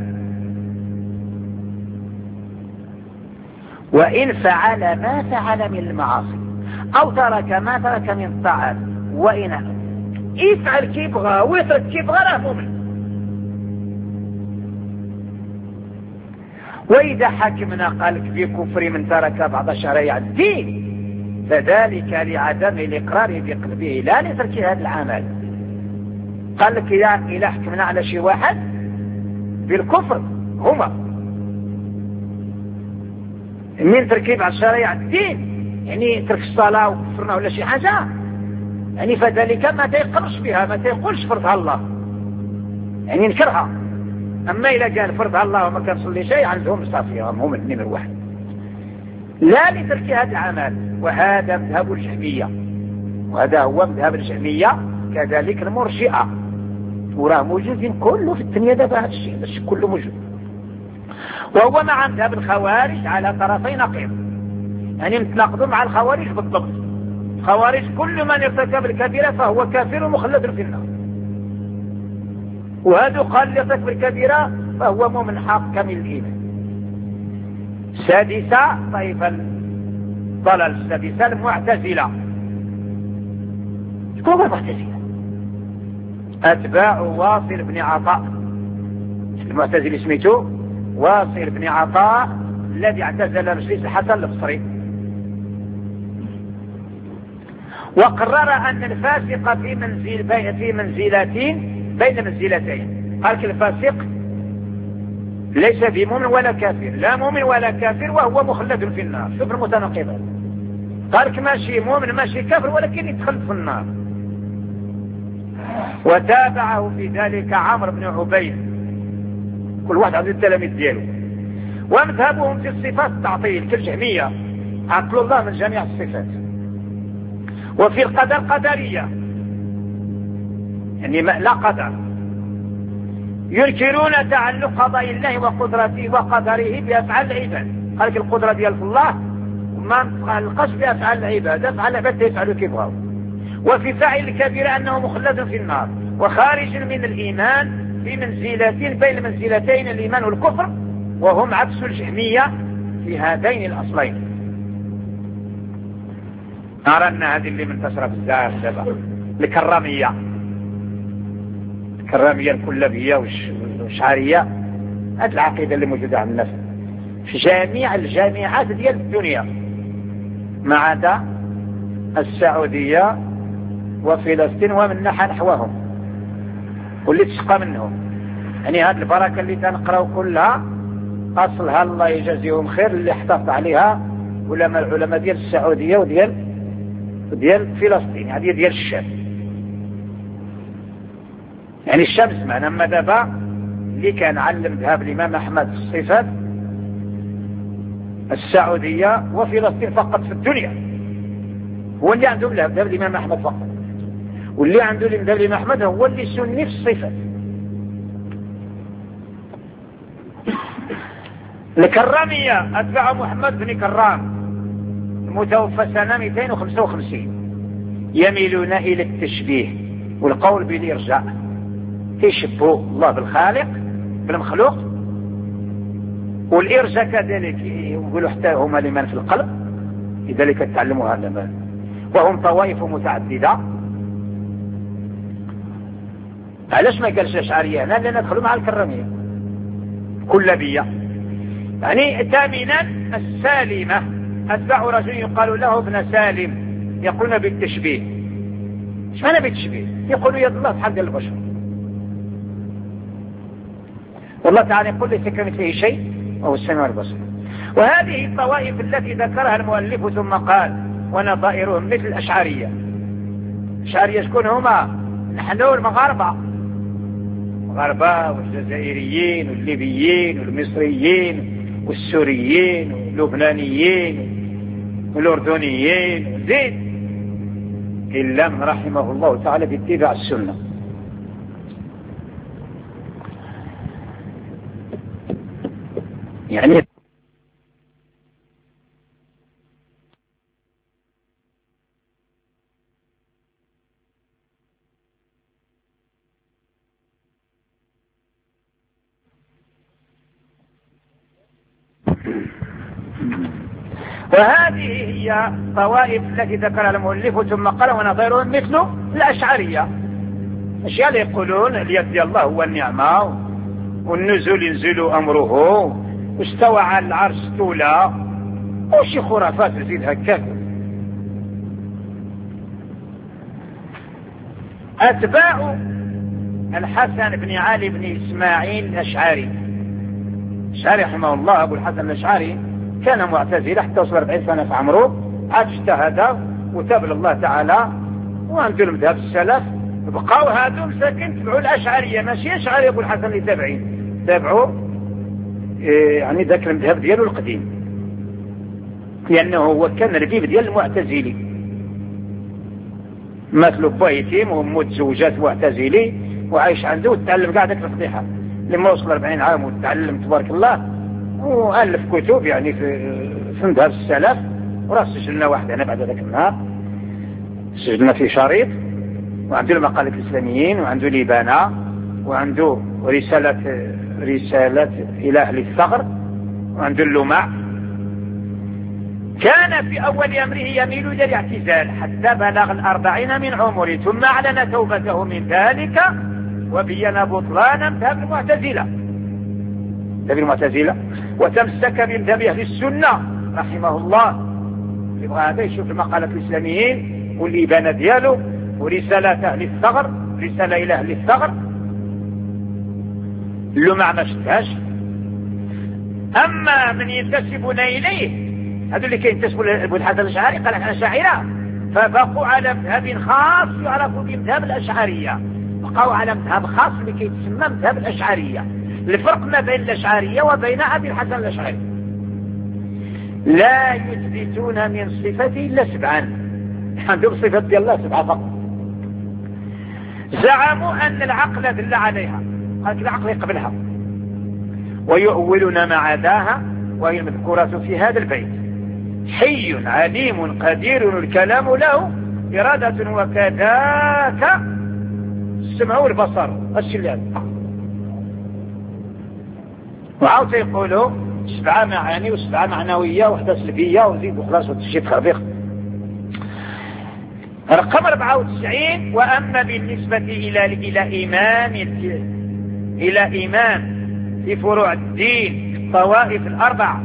وإن فعل ما فعل من المعاصي أو ترك ما ترك من الطاعات، وإن يفعل كيف بغى ويترك كيف بغى راه مؤمن. وإذا حكمنا قالك بكفر من ترك بعض شرائع الدين فذلك لعدم الإقرار بقلبه لا لترك هذا العمل. قال لك إذا حكمنا على شي واحد بالكفر هما من ترك بعض شرائع الدين، يعني ترك الصلاة وكفرنا ولا شي حاجة، يعني فذلك ما تيقرش بها، ما تيقولش فرضها الله، يعني ينكرها. أما إذا قال فرضها الله وما كان صلي شيء عندهم صافي هم الاثنين الواحد، لا لترك هذا العمل. وهذا مذهب الجهمية، وهذا هو مذهب الجهمية كذلك المرجئة، وراه موجود كله في الدنيا دابا هذا الشيء باش كله موجود. وهو مع مذهب الخوارج على طرفي نقيض، يعني متناقض مع الخوارج بالضبط. الخوارج كل من ارتكب الكبيرة فهو كافر مخلد في النار، وهذا قال ليرتكب الكبيرة فهو مؤمن حق كامل الإيمان. سادسة طائفة الضلال السادسة المعتزلة. شكون المعتزلة؟ أتباع واصل بن عطاء. المعتزلي سميته واصل بن عطاء الذي اعتزل مجلس الحسن البصري، وقرر أن الفاسق في منزل بين في منزلتين بين منزلتين. قال الفاسق ليس بمؤمن ولا كافر، لا مؤمن ولا كافر وهو مخلد في النار. شوف المتناقضات. قال ماشي مؤمن ماشي كافر ولكن يدخل في النار. وتابعه في ذلك عمرو بن عبيد، كل واحد عنده التلاميذ دياله. ومذهبهم في الصفات التعطيل كالجهمية، عطلوا الله من جميع الصفات. وفي القدر قدرية، يعني لا قدر، ينكرون تعلق قضاء الله وقدرته وقدره بأفعال العباد. قال لك القدرة ديال الله وما نتعلقش بأفعال العباد، أفعال العباد يفعلوا كيف بغاو. وفي فاعل الكبيرة أنه مخلد في النار وخارج من الإيمان في منزلتين بين منزلتين الإيمان والكفر، وهم عكس الجهمية في هذين الأصلين. نرى أن هذه اللي منتشرة بزاف دابا الكرامية، الكرامية الكلابية والشعرية، هذه العقيدة اللي موجودة عند الناس في جميع الجامعات ديال الدنيا ما عدا السعودية وفلسطين ومن نحى نحوهم واللي تشقى منهم. يعني هذه البركة اللي تنقراو كلها أصلها الله يجازيهم خير اللي احتفظ عليها علماء العلماء ديال السعودية وديال ديال فلسطين، هذه ديال الشام. يعني الشام زمان، أما دابا اللي كان علم ذهاب الإمام أحمد في الصفات السعودية وفلسطين فقط في الدنيا، هو اللي عنده ذهاب الإمام أحمد فقط، واللي عنده ذهاب الإمام أحمد هو اللي سني في الصفات. الكرامية أتباع محمد بن كرام المتوفى سنة مئتين وخمسة وخمسين يميلون إلى التشبيه والقول بالإرجاء، يشبهوا الله بالخالق بالمخلوق، والإرجاء كذلك يقولوا حتى هما لمن في القلب، لذلك تعلموا هذا المال. وهم طوائف متعددة. علاش ما قالش الأشعرية هنا؟ لأن ندخلوا مع الكرامية كلابية. يعني ثامنا السالمة أتباع رجل يقال له ابن سالم، يقولون بالتشبيه. ايش معنى بالتشبيه؟ يقولوا يد الله بحق البشر، والله تعالى يقول ليس كمثله شيء وهو السميع البصير. وهذه الطوائف التي ذكرها المؤلف ثم قال ونظائرهم مثل الأشعرية. الأشعرية شكون هما؟ نحن المغاربة، المغاربة والجزائريين والليبيين والمصريين والسوريين واللبنانيين والأردنيين زين، إلا من رحمه الله تعالى باتباع السنة. يعني وهذه هي الطوائف التي ذكرها المؤلف ثم قال ونظيرهم مثل الأشعرية. الأشياء اللي يقولون اليد الله هو النعمة، والنزول ينزل أمره، واستوى على العرش استولى، وشي خرافات تزيد هكاك. أتباع الحسن بن علي بن إسماعيل الأشعري، الأشعري رحمه الله أبو الحسن الأشعري كان معتزلة حتى وصل أربعين سنة في عمره، عاد اجتهد وتاب لله تعالى وعنده المذهب السلف. بقاو هادو مساكن تبعوا الأشعرية، ماشي أشعري أبو الحسن اللي تابعين، تابعوا إيه يعني ذاك المذهب ديالو القديم، لأنه هو كان ربيب ديال المعتزلي، مثل با يتيم وأمه تزوجات معتزلي وعايش عنده وتعلم قاعد ذاك الفضيحة. لما وصل أربعين عام وتعلم تبارك الله وألف كتب يعني في في مذهب السلف، وراه سجلنا واحد هنا بعد ذاك النهار، سجلنا في شريط، وعنده المقالات الإسلاميين، وعنده لبانة، وعنده رسالة رسالة إلى أهل الثغر، وعنده اللمع. كان في أول أمره يميل إلى الاعتزال حتى بلغ الأربعين من عمره، ثم أعلن توبته من ذلك وبين بطلان مذهب المعتزلة مذهب المعتزلة وتمسك بمذهب أهل السنة رحمه الله. يبغى هذا يشوف المقالات الإسلاميين والإبانة دياله ورسالة أهل الثغر، رسالة إلى أهل الثغر، اللمع ما شفتهاش. أما من ينتسبون إليه هذا اللي كينتسبوا لأبو الحسن الأشعري قال احنا أشاعرة، فبقوا على مذهب خاص يعرفوا بمذهب الأشعرية، بقوا على مذهب خاص اللي كيتسمى مذهب الأشعرية. الفرق ما بين الأشعرية وبين أبي الحسن الأشعري لا يثبتون من صفته إلا سبعا، عندهم صفة ديال الله سبعة فقط. زعموا أن العقل دل عليها، قالت العقل يقبلها، ويؤولون ما عداها وهي المذكورة في هذا البيت: حي عليم قدير الكلام له إرادة وكذاك السمع والبصر. الشيء هذا وعاود يقولوا سبعة معاني وسبعة معنوية وحدة سلبية وزيد وخلاص وتشي تخربيق. رقم أربعة وتسعين: وأما بالنسبة إلى إلى إمام إلى إمام في فروع الدين الطوائف الأربع،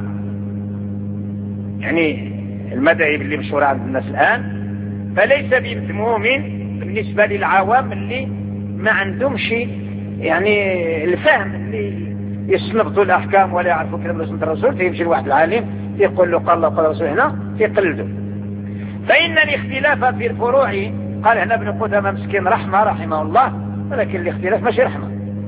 يعني المذاهب اللي مشهورة عند الناس الآن، فليس بمذموم بالنسبة للعوام اللي ما عندهمش يعني الفهم اللي يستنبطوا الأحكام ولا يعرفوا كلام رسول الرسول، فيمشي لواحد العالم يقول له قال الله قال الرسول هنا يقلده. فإن الاختلاف في الفروع، قال هنا ابن قدامة مسكين رحمة رحمه الله، ولكن الاختلاف ماشي رحمة،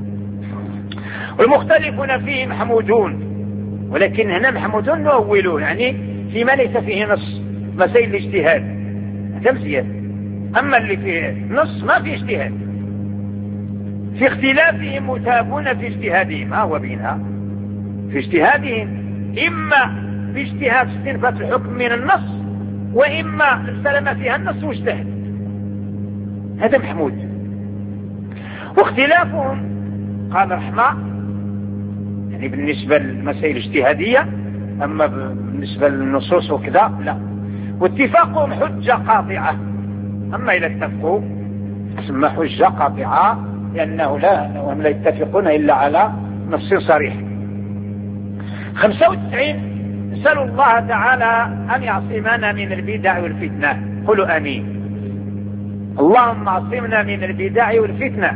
والمختلفون فيه محمودون، ولكن هنا محمودون نؤولون، يعني فيما ليس فيه نص، مسائل الاجتهاد تمزيد. أما اللي فيه نص ما فيه اجتهاد. في اختلافهم متابون في اجتهادهم، ما هو بينها في اجتهادهم إما باجتهاد استنباط الحكم من النص، وإما سلم فيها النص واجتهد، هذا محمود. واختلافهم قال رحمة يعني بالنسبة للمسائل الاجتهادية، أما بالنسبة للنصوص وكذا لا. واتفاقهم حجة قاطعة، أما إذا اتفقوا تسمى حجة قاطعة، لأنه لا وهم لا يتفقون إلا على نص صريح. خمسة وتسعين نسأل الله تعالى أن يعصمنا من البدع والفتنة. قولوا آمين. اللهم عصمنا من البدع والفتنة،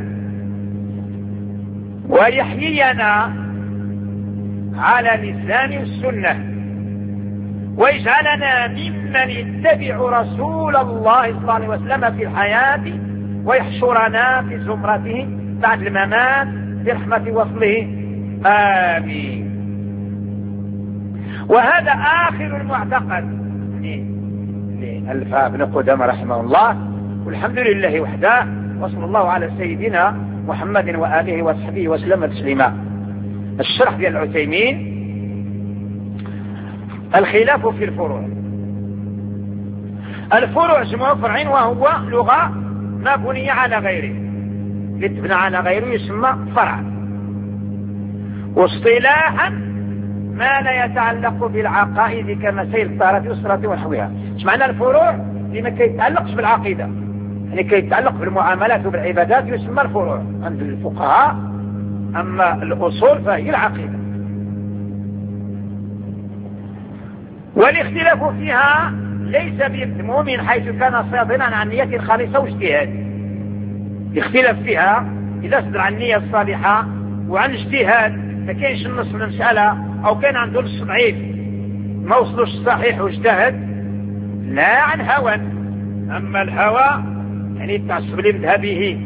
ويحيينا على الإسلام والسنة، ويجعلنا ممن يتبع رسول الله صلى الله عليه وسلم في الحياة، ويحشرنا في زمرته بعد الممات برحمة وصله آمين. وهذا آخر المعتقد لألفا بن قدامة رحمه الله، والحمد لله وحده، وصلى الله على سيدنا محمد وآله وصحبه وسلم تسليما. الشرح ديال العثيمين: الخلاف في الفروع. الفروع جمع فرع، وهو لغة ما بني على غيره، لتبنى على غيره يسمى فرع. واصطلاحا ما لا يتعلق بالعقائد كمسائل الطهارة والصلاة ونحوها. ايش معنى الفروع؟ اللي ما كيتعلقش بالعقيدة، يعني كيتعلق بالمعاملات وبالعبادات يسمى الفروع عند الفقهاء، أما الأصول فهي العقيدة. والاختلاف فيها ليس بمذموم حيث كان صادرا عن نية خالصة واجتهاد. الاختلاف فيها إذا صدر عن نية الصالحة وعن اجتهاد، ما كاينش النص في المسألة، أو كان عنده نص ضعيف ما وصلوش الصحيح واجتهد، لا عن هوى. أما الهوى يعني التعصب لمذهبه،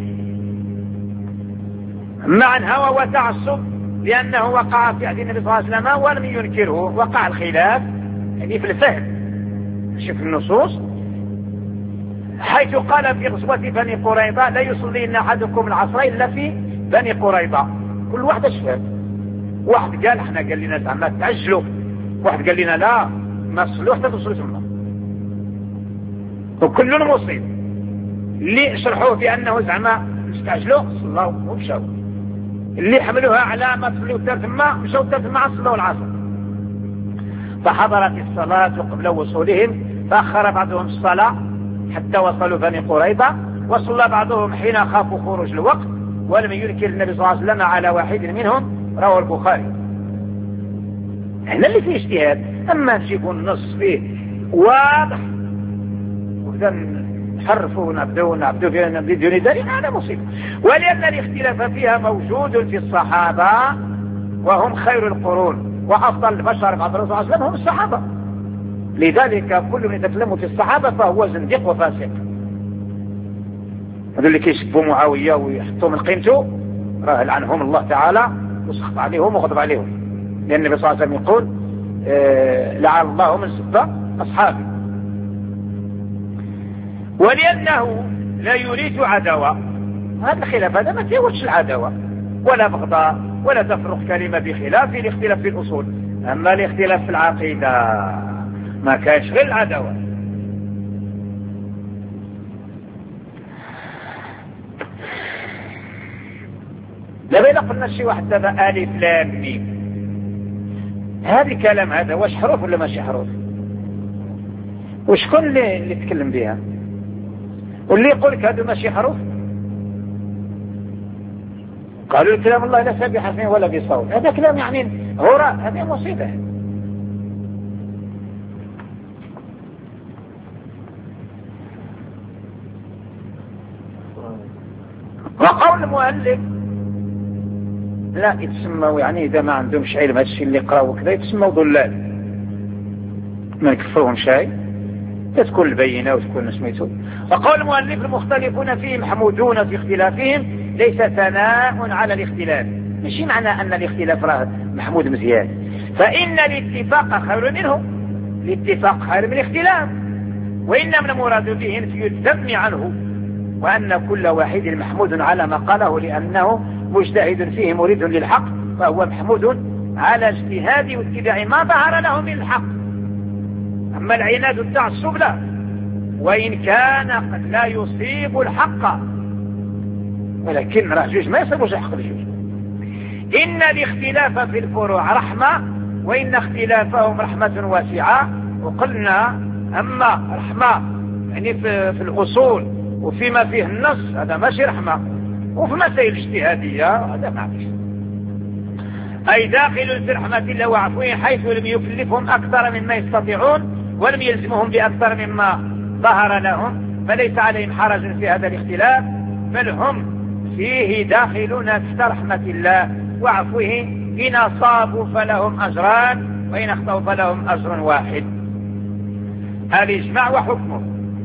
أما عن هوى وتعصب لأنه وقع في عهد النبي صلى الله عليه وسلم ولم ينكره، وقع الخلاف يعني في الفهم شوف النصوص، حيث قال في غزوة بني قريظة: لا يصلين أحدكم العصر إلا في بني قريظة. كل واحد اشفى، واحد قال احنا قال لنا زعما تعجلوا، واحد قال لنا لا ما تصلوا حتى توصلوا ثم، وكل مصيب. اللي شرحوه بأنه زعما استعجلوا صلوا ومشوا، اللي حملوها على ما تصلوا ثم مشوا ثم صلوا العصر. فحضرت الصلاة قبل وصولهم، فأخر بعضهم الصلاة حتى وصلوا بني قريظة، وصلى بعضهم حين خافوا خروج الوقت، ولم ينكر النبي صلى الله عليه وسلم على واحد منهم. رواه البخاري. هنا اللي فيه اجتهاد، أما نجيبوا النص فيه واضح وإذا نحرفوا ونعبدوا ونعبدوا بدون ذلك هذا مصيبة. ولأن الاختلاف فيها موجود في الصحابة، وهم خير القرون وأفضل البشر بعد الرسول صلى الله عليه وسلم هم الصحابة. لذلك كل من يتكلم في الصحابة فهو زنديق وفاسق. هذول اللي كيسبوا معاوية ويحطوا من قيمته راه لعنهم الله تعالى وسخط عليهم وغضب عليهم، لأن النبي صلى الله عليه وسلم يقول: آه لعن الله من سب أصحابي. ولأنه لا يريد عداوة، هذا الخلاف هذا ما تيوتش العداوة ولا بغضاء ولا تفرق كلمة، بخلاف الاختلاف في الأصول. أما الاختلاف في العقيدة ما كانش غير العداوة. دابا إلا قلنا شي واحد دابا ألف لام ميم، هذه كلام هذا واش حروف ولا ماشي حروف؟ وشكون اللي اللي يتكلم بها؟ واللي يقول لك هذا ماشي حروف قالوا كلام الله لا سبح فيه ولا بصوت، هذا كلام يعني هراء، هذه مصيبة. وقول المؤلف لا يتسموا يعني إذا ما عندهمش علم هذا الشيء اللي يقراوا كذا يتسموا ضلال، ما يكفرهم شيء، تكون البينة وتكون سميتو. وقول المؤلف: المختلفون فيه محمودون في اختلافهم، ليس ثناء على الاختلاف، ماشي معنى أن الاختلاف راه محمود مزيان، فإن الاتفاق خير منه، الاتفاق خير من الاختلاف، وإنما المراد به نفي الذم عنه، وأن كل واحد محمود على ما قاله، لأنه مجتهد فيه مريد للحق فهو محمود على اجتهاد واتباع ما ظهر له من الحق. أما العناد والتعصب لا، وإن كان قد لا يصيب الحق، ولكن راه جوج ما يصيبوش الحق الجوج. إن الاختلاف في الفروع رحمة، وإن اختلافهم رحمة واسعة. وقلنا أما رحمة يعني في, في الأصول وفيما فيه النص هذا ماشي رحمة، وفي مسائل اجتهادية هذا ما فيش. أي داخل في رحمة الله وعفوه حيث لم يكلفهم أكثر مما يستطيعون ولم يلزمهم بأكثر مما ظهر لهم، فليس عليهم حرج في هذا الاختلاف، بل هم فيه داخلون تحت رحمة الله وعفوه. إن أصابوا فلهم أجران وإن أخطأوا فلهم أجر واحد. الإجماع وحكمه.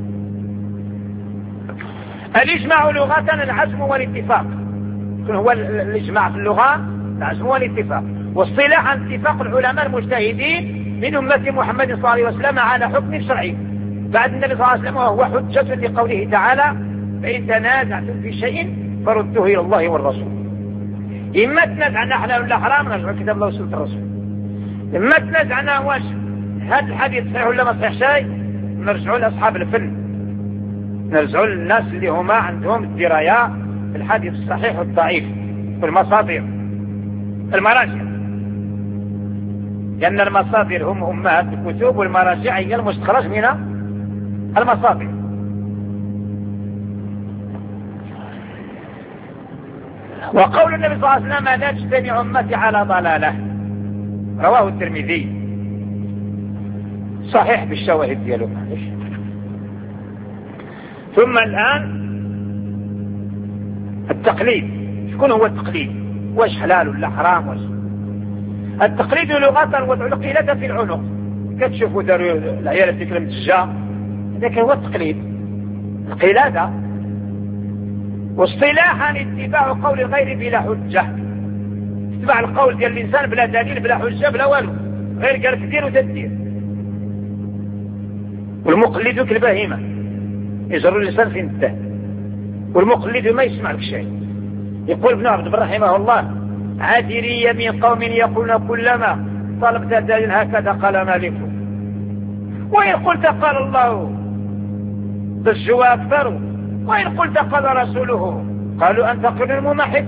الإجماع لغة العزم والاتفاق، هو الإجماع في اللغة العزم والاتفاق، واصطلاحا اتفاق العلماء المجتهدين من أمة محمد صلى الله عليه وسلم على حكم شرعي بعد النبي صلى الله عليه وسلم، وهو حجة لقوله تعالى: فإن تنازعتم في شيء فردوه إلى الله والرسول. إما تنازعنا حلال ولا حرام نرجعوا كتاب الله وسنة الرسول، إما تنازعنا واش هذا الحديث صحيح ولا ما صحيح شيء نرجعوا لأصحاب الفن، نرجعوا للناس اللي هما عندهم الدراية في الحديث الصحيح والضعيف والمصادر المراجع، لأن المصادر هم أمهات الكتب والمراجع هي المستخرج من المصادر. وقول النبي صلى الله عليه وسلم: لا تجتمع أمتي على ضلالة، رواه الترمذي، صحيح بالشواهد ديالو. ثم الآن التقليد. شكون هو التقليد؟ واش حلال ولا حرام؟ واش التقليد لغة وضع القلادة في العنق، كتشوفوا داروا العيال في كلمة الجا، ذاك هو التقليد، القلادة. واصطلاحا اتباع قول الغير بلا حجة، اتباع القول ديال الإنسان بلا دليل بلا حجة بلا والو، غير قال كدير وتدير. والمقلد كالبهيمة يجر الإنسان في الدهن، والمقلد ما يسمع لك شيء. يقول ابن عبد البر رحمه الله: عادري من قوم يقولون كلما طلبت دليل هكذا قال مالك، وإن قلت قال الله ضجوا أكثر، وإن قلت قال رسوله قالوا أنت قل الممحك.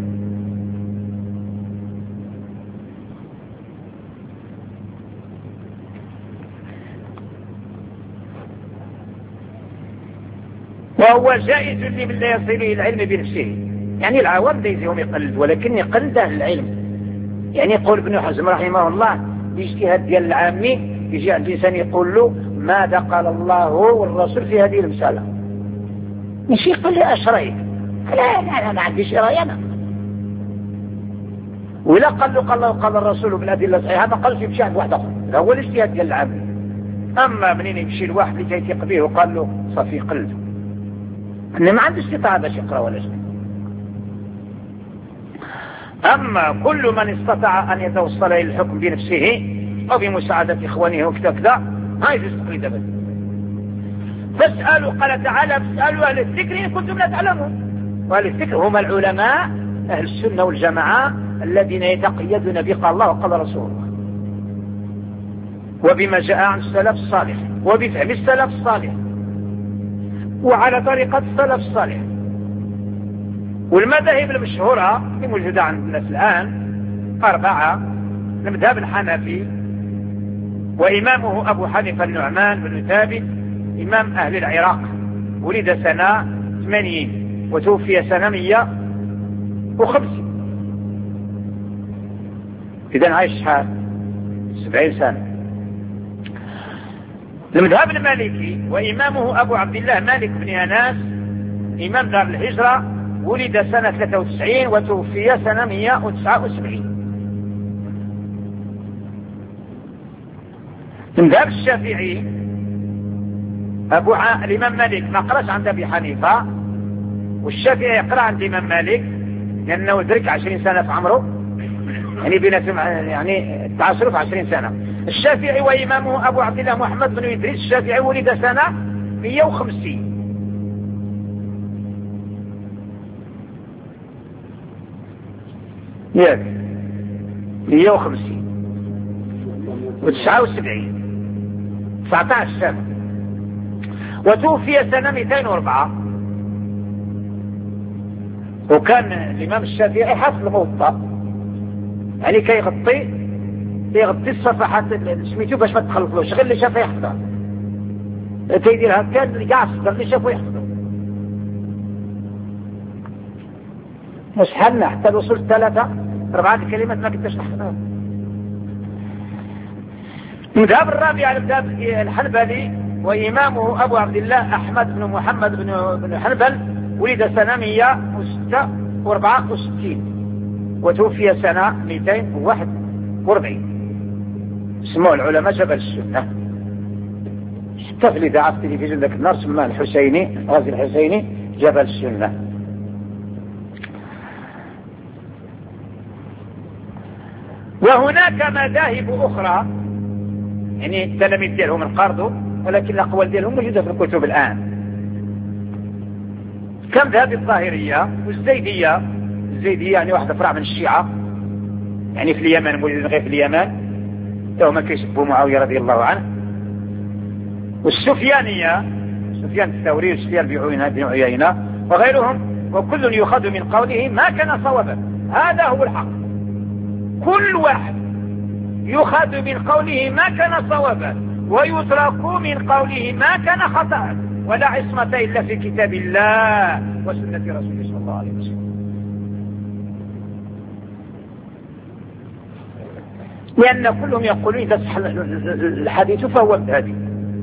وهو جائز لمن لا يصل إلى العلم بنفسه، يعني العوام ليسهم يقلد، ولكن يقلد أهل العلم. يعني يقول ابن حزم رحمه الله الاجتهاد ديال العامي، يجي عند الإنسان يقول له ماذا قال الله والرسول في هذه المسألة، مش يقول لي اش رايك؟ لا لا ما عنديش راي انا. ولا قال له قال الله قال الرسول بالادله الصحيحه ما قالش يمشي عند واحد اخر، هذا هو الاجتهاد ديال العامي. اما منين يمشي لواحد اللي تيثق به وقال له صافي قلده، انه ما عنده استطاعه باش يقرا ولا شيء. اما كل من استطاع ان يتوصل الى الحكم بنفسه او بمساعده اخوانه وكذا كذا ما يجوز تقليد ابدا. فاسالوا، قال تعالى: فاسالوا اهل الذكر ان كنتم لا تعلمون. واهل الذكر هم العلماء اهل السنه والجماعه الذين يتقيدون بقال الله وقال رسوله، وبما جاء عن السلف الصالح، وبفهم السلف الصالح، وعلى طريقه السلف الصالح. والمذاهب المشهوره اللي موجوده عند الناس الان اربعه: المذهب الحنفي، وامامه ابو حنيفه النعمان بن ثابت، إمام أهل العراق، ولد سنة ثمانين وتوفي سنة مية وخمسين، إذن عايش شحال؟ سبعين سنة. المذهب المالكي وإمامه أبو عبد الله مالك بن أناس، إمام دار الهجرة، ولد سنة ثلاثة وتسعين وتوفي سنة مية وتسعة وسبعين. المذهب الشافعي أبو ع... الإمام مالك ما قرأش عند أبي حنيفة، والشافعي يقرأ عند الإمام مالك لأنه درك عشرين سنة في عمره، يعني بيناتهم يعني تعاصروا في عشرين سنة. الشافعي وإمامه أبو عبد الله محمد بن إدريس الشافعي ولد سنة مية وخمسين. ياك مئة وخمسين وتسعة وسبعين تسعة عشر سنة، وتوفي سنة مئتين وأربعة. وكان الإمام الشافعي حفظ الموطأ، يعني كيغطي يغطي الصفحات سميتو باش ما تخلطلوش، غير اللي شافه يحفظها تيدير هكا اللي كاع الصدر اللي شافه يحفظه. مش حالنا حتى الوصول ثلاثة أربعة الكلمات ما كنتش نحفظها. المذهب الرابع على المذهب الحنبلي وإمامه أبو عبد الله أحمد بن محمد بن حنبل، ولد سنة مئة وستة وأربعة وستين وتوفي سنة مئتين وواحد وأربعين. سموه العلماء جبل السنة. حتى في الإذاعة في التلفزيون ذاك النهار سماه الحسيني، غازي الحسيني جبل السنة. وهناك مذاهب أخرى، يعني التلاميذ ديالهم انقرضوا، ولكن الأقوال ديالهم موجودة في الكتب الآن، كمذهب الظاهرية والزيدية. الزيدية يعني واحدة فرع من الشيعة، يعني في اليمن، موجودين غير في اليمن، هم كيسبوا معاوية رضي الله عنه. والسفيانية، سفيان الثوري وسفيان بن عيينة وغيرهم، وكل يؤخذ من قوله ما كان صوابا. هذا هو الحق، كل واحد يؤخذ من قوله ما كان صوابا ويترك من قوله ما كان خطأ، ولا عصمة إلا في كتاب الله وسنة رسوله صلى الله عليه وسلم. لأن كلهم يقولون إذا صح الحديث فهو مذهبي.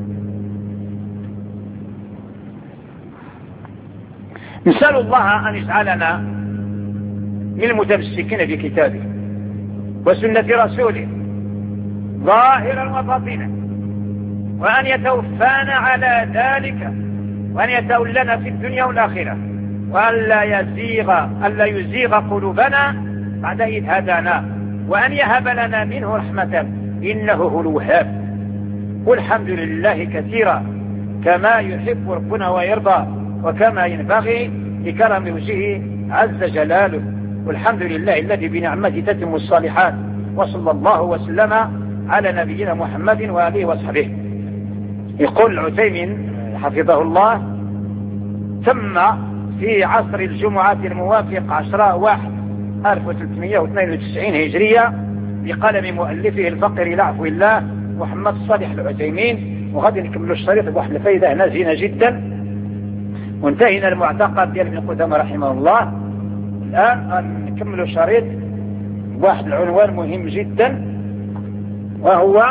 نسأل الله أن يجعلنا من المتمسكين بكتابه وسنة رسوله ظاهرا وباطنا، وأن يتوفانا على ذلك، وأن يتولنا في الدنيا والآخرة، وأن لا يزيغ أن لا يزيغ قلوبنا بعد إذ هدانا، وأن يهب لنا منه رحمة إنه هو الوهاب. والحمد لله كثيرا كما يحب ربنا ويرضى، وكما ينبغي لكرم وجهه عز جلاله. والحمد لله الذي بنعمته تتم الصالحات. وصلى الله وسلم على نبينا محمد وآله وصحبه. يقول العثيمين حفظه الله: تم في عصر الجمعة الموافق عشرة واحد ألف وثلاثمئة واثنين وتسعين هجرية بقلم مؤلفه الفقر إلى عفو الله محمد الصالح العثيمين. وغادي نكملوا الشريط بواحد الفائدة هنا زينة جدا. وانتهينا المعتقد ديال ابن قدامة رحمه الله. الآن نكملوا الشريط بواحد العنوان مهم جدا، وهو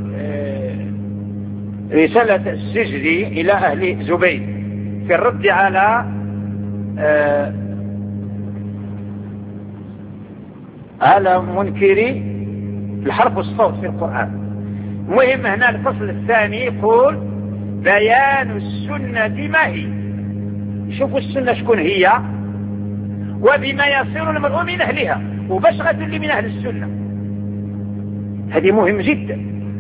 رسالة السجدي إلى أهل زبيد في الرد على على منكري الحرف والصوت في القرآن. مهم هنا الفصل الثاني يقول بيان السنة ما هي. شوفوا السنة شكون هي وبما يصير المرء من أهلها، وباش غتولي من أهل السنة. هذه مهم جدا.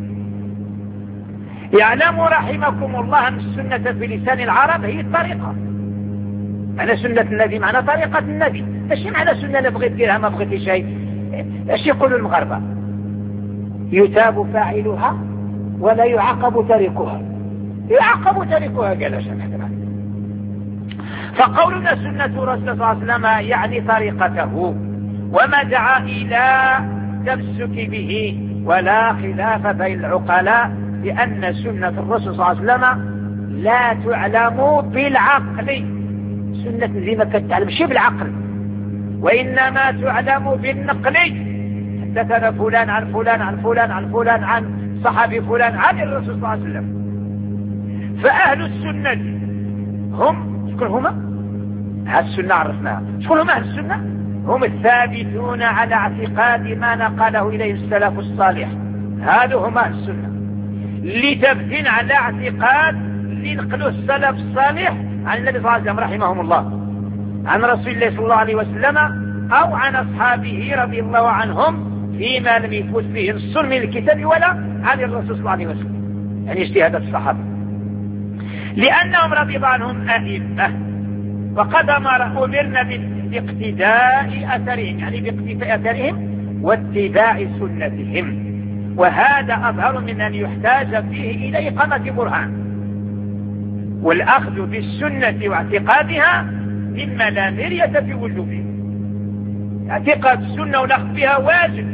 يعلم رحمكم الله أن السنة في لسان العرب هي الطريقة. معنى سنة النبي معنى طريقة النبي، ماشي معنى سنة أنا بغيت ديرها ما بغيت شيء. ايش يقولوا المغاربة؟ يتاب فاعلها ولا يعاقب تاركها. يعاقب تاركها قال شنو؟ فقولنا سنة رسول الله صلى الله عليه وسلم يعني طريقته وما دعا إلى تمسك به، ولا خلاف بين العقلاء لأن سنة الرسول صلى الله عليه وسلم لا تعلم بالعقل. سنة زي ما كتعلم شي بالعقل، وإنما تعلم بالنقل. حدثنا فلان عن فلان عن فلان عن فلان عن صحابي فلان عن الرسول صلى الله عليه وسلم. فأهل السنة هم شكون هما؟ هذه السنة عرفناها. شكون هما أهل السنة؟ هم الثابتون على اعتقاد ما نقله إليه السلف الصالح. هذا هما أهل السنة لتبتين على اعتقاد لنقله السلف الصالح عن النبي صلى الله عليه وسلم رحمهم الله، عن رسول الله صلى الله عليه وسلم، أو عن أصحابه رضي الله عنهم فيما لم يثبت فيه نص من الكتاب ولا عن الرسول صلى الله عليه وسلم، يعني اجتهادات الصحابة، لأنهم رضي الله عنهم أئمة، وقد أمرنا باقتداء أثرهم، يعني باقتداء أثرهم واتباع سنتهم، وهذا أظهر من أن يحتاج فيه إلى إقامة برهان، والأخذ بالسنة واعتقادها مما لا مرية في وجوبه. اعتقاد السنة والأخذ بها واجب،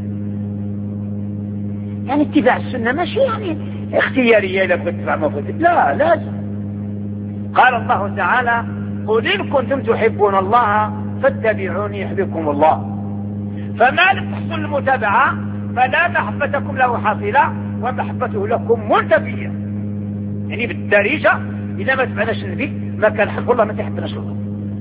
يعني اتباع السنة ماشي يعني اختيارية إذا كنت تتبع مفردك، لا لازم. قال الله تعالى: قل إن كنتم تحبون الله فاتبعوني يحببكم الله. فما لم تحصل المتابعة فلا محبتكم له حاصلة ومحبته لكم منتفية. يعني بالدارجة إذا ما تبعناش النبي ما كان حب الله ما تحبناش الله.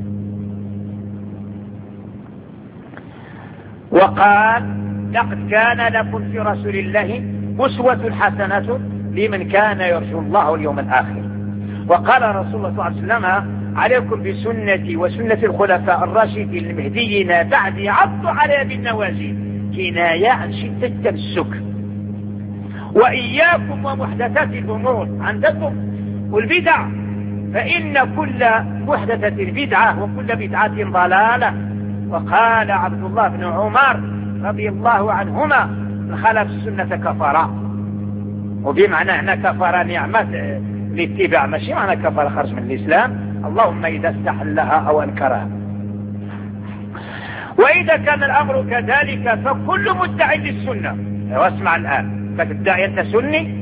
وقال: لقد كان لكم في رسول الله أسوة حسنة لمن كان يرجو الله واليوم الآخر. وقال رسول الله صلى الله عليه وسلم: عليكم بسنتي وسنة الخلفاء الراشدين المهديين بعدي عضوا عليها بالنواجذ، كناية عن شدة التمسك. وإياكم ومحدثات الأمور، عندكم والبدع، فإن كل محدثة بدعة وكل بدعة ضلالة. وقال عبد الله بن عمر رضي الله عنهما: من خالف السنة كفر. وبمعنى هنا كفر نعمة الاتباع، ماشي معنى كفر خرج من الإسلام، اللهم إذا استحلها أو أنكرها. وإذا كان الأمر كذلك فكل مدعي للسنة، واسمع الآن، فتدعي أنت سني،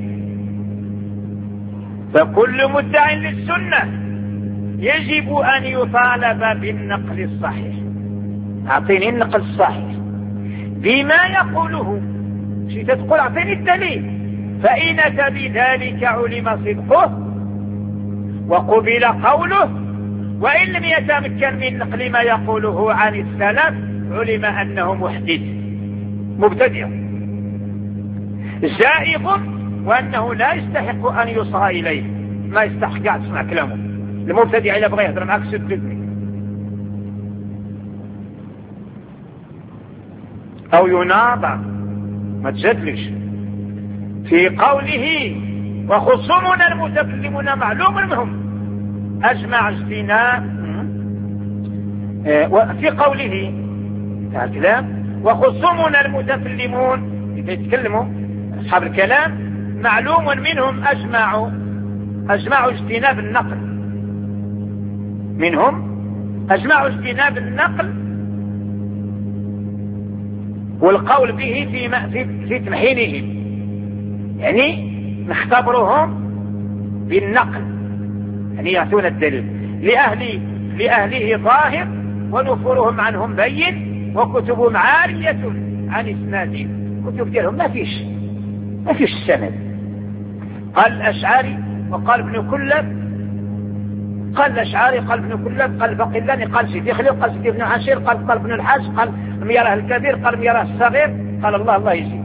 فكل مدعي للسنة يجب أن يطالب بالنقل الصحيح. أعطيني النقل الصحيح بما يقوله، شي تقول أعطيني الدليل، فإن أتى بذلك علم صدقه وقبل قوله، وإن لم يتمكن من نقل ما يقوله عن السلف علم أنه محدث مبتدع زائغ، وأنه لا يستحق أن يصغى إليه، ما يستحق قاعد تسمع كلامه. المبتدع إذا بغى يهضر معك سد بإذنك أو يناظر ما تجادلش. في قوله: وخصومنا المتكلمون معلوم منهم أجمع اجتناب، في قوله الكلام: وخصومنا المتكلمون إذا يتكلموا أصحاب الكلام معلوم منهم أجمعوا أجمعوا اجتناب النقل، منهم أجمعوا اجتناب النقل والقول به في في, في تمحينهم، يعني نختبرهم بالنقل، يعني يعطون الدليل. لأهل لأهله ظاهر ونفورهم عنهم بين، وكتبهم عارية عن إسنادهم، كتب ديالهم ما فيش ما فيش السند. قال الأشعري وقال ابن كلب، قال الأشعري قال ابن كلب، قال بقلاني، قال سيدي خليل، قال سيدي ابن عشير، قال قال ابن الحاج، قال لم يراه الكبير، قال لم يراه الصغير، قال الله الله يزيد.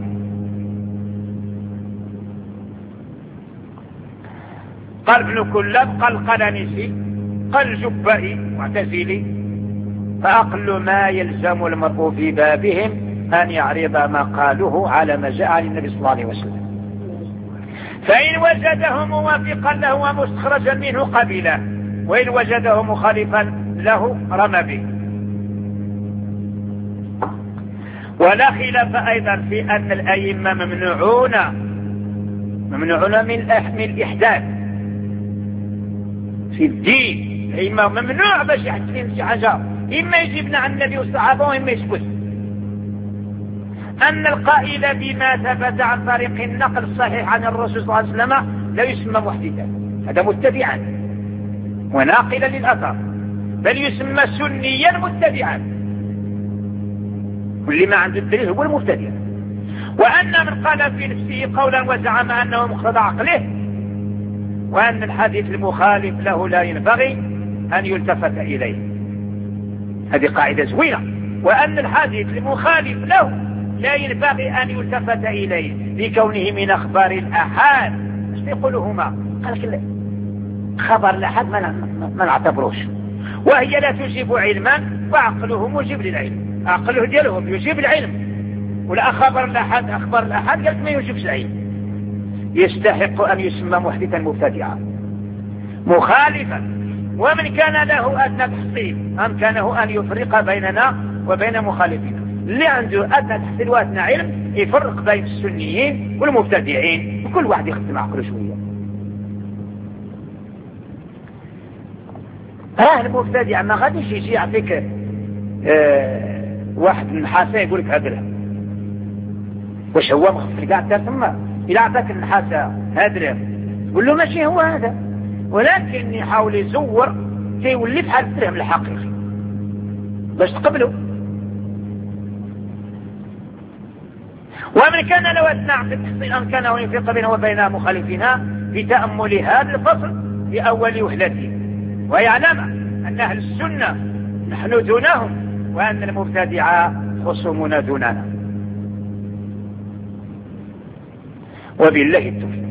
قال ابن كلب، قال قلنيسي، قال الجبائي معتزلي. فأقل ما يلزم المرء في بابهم أن يعرض ما قالوه على ما جاء عن النبي صلى الله عليه وسلم، فإن وجده موافقا له ومستخرجا منه قبله، وإن وجده مخالفا له رمى به. ولا خلاف أيضا في أن الأئمة ممنوعون ممنوعون من الإحداث في الدين. الأئمة ممنوع باش يحدث شي حاجة، إما يجيبنا عن النبي والصحابة وإما يسكت. أن القائل بما ثبت عن طريق النقل الصحيح عن الرسول صلى الله عليه وسلم لا يسمى محدثا، هذا متبعا وناقلا للأثر، بل يسمى سنيا متبعا، واللي ما عنده الدليل هو المبتدع. وأن من قال في نفسه قولا وزعم أنه مقتضى عقله، وأن الحديث المخالف له لا ينبغي أن يلتفت إليه، هذه قاعدة زوينة. وأن الحديث المخالف له لا ينبغي أن يلتفت إليه لكونه من أخبار الأحاد. ايش يقولوا هما؟ قال لك خبر الأحاد ما نعتبروش، وهي لا تجيب علما وعقله مجيب للعلم، عقله ديالهم يجيب العلم، ولا خبر الأحاد أخبار الأحاد قالت ما يجيبش العلم. يستحق أن يسمى محدثا مبتدعا مخالفا. ومن كان له أدنى تحصيل أمكنه أن يفرق بيننا وبين مخالفنا. اللي عنده أدنى تحت أدنى علم يفرق بين السنيين والمبتدعين، وكل واحد يخدم عقله شوية. اه المبتدع ما غاديش يجي يعطيك اه واحد النحاسة يقول لك هذا واش هو مخفي كاع حتى ثم إلا عطاك النحاسة هذا قول له ماشي هو هذا، ولكن يحاول يزور تيولي بحال الفهم الحقيقي باش تقبله. ومن كان لو أثناء في التحصيل أمكانه ويفرق بينه وبين مخالفنا في تأمل هذا الفصل في أول وهلته، ويعلم أن أهل السنة نحن دونهم، وأن المبتدع خصومنا دوننا. وبالله التوفيق.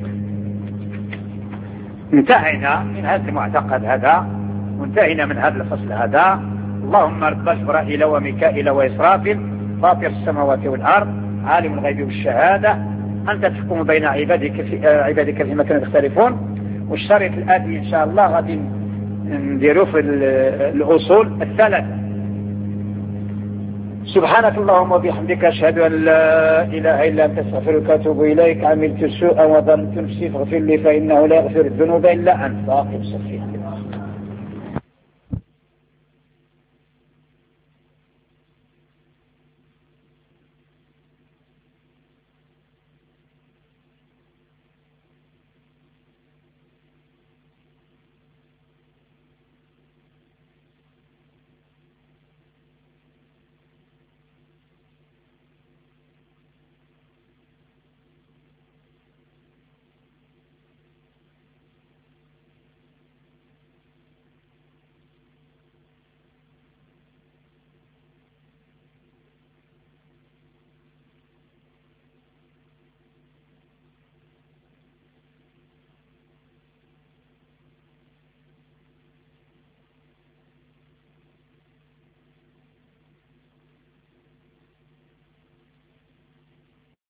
انتهينا من هذا المعتقد هذا، وانتهينا من هذا الفصل هذا. اللهم رب جبرائيل وميكائيل وإسرافيل فاطر السماوات والأرض عالم الغيب والشهادة، أنت تحكم بين عبادك في عبادك فيما كانوا يختلفون. والشريط الآتي إن شاء الله غادي نديروا في الأصول الثلاثة. سبحانك اللهم وبحمدك أشهد أن لا إله إلا أنت أستغفرك وأتوب إليك. عملت سوءا وظلمت نفسي فاغفر لي فإنه لا يغفر الذنوب إلا أنت. فاقم صفيها.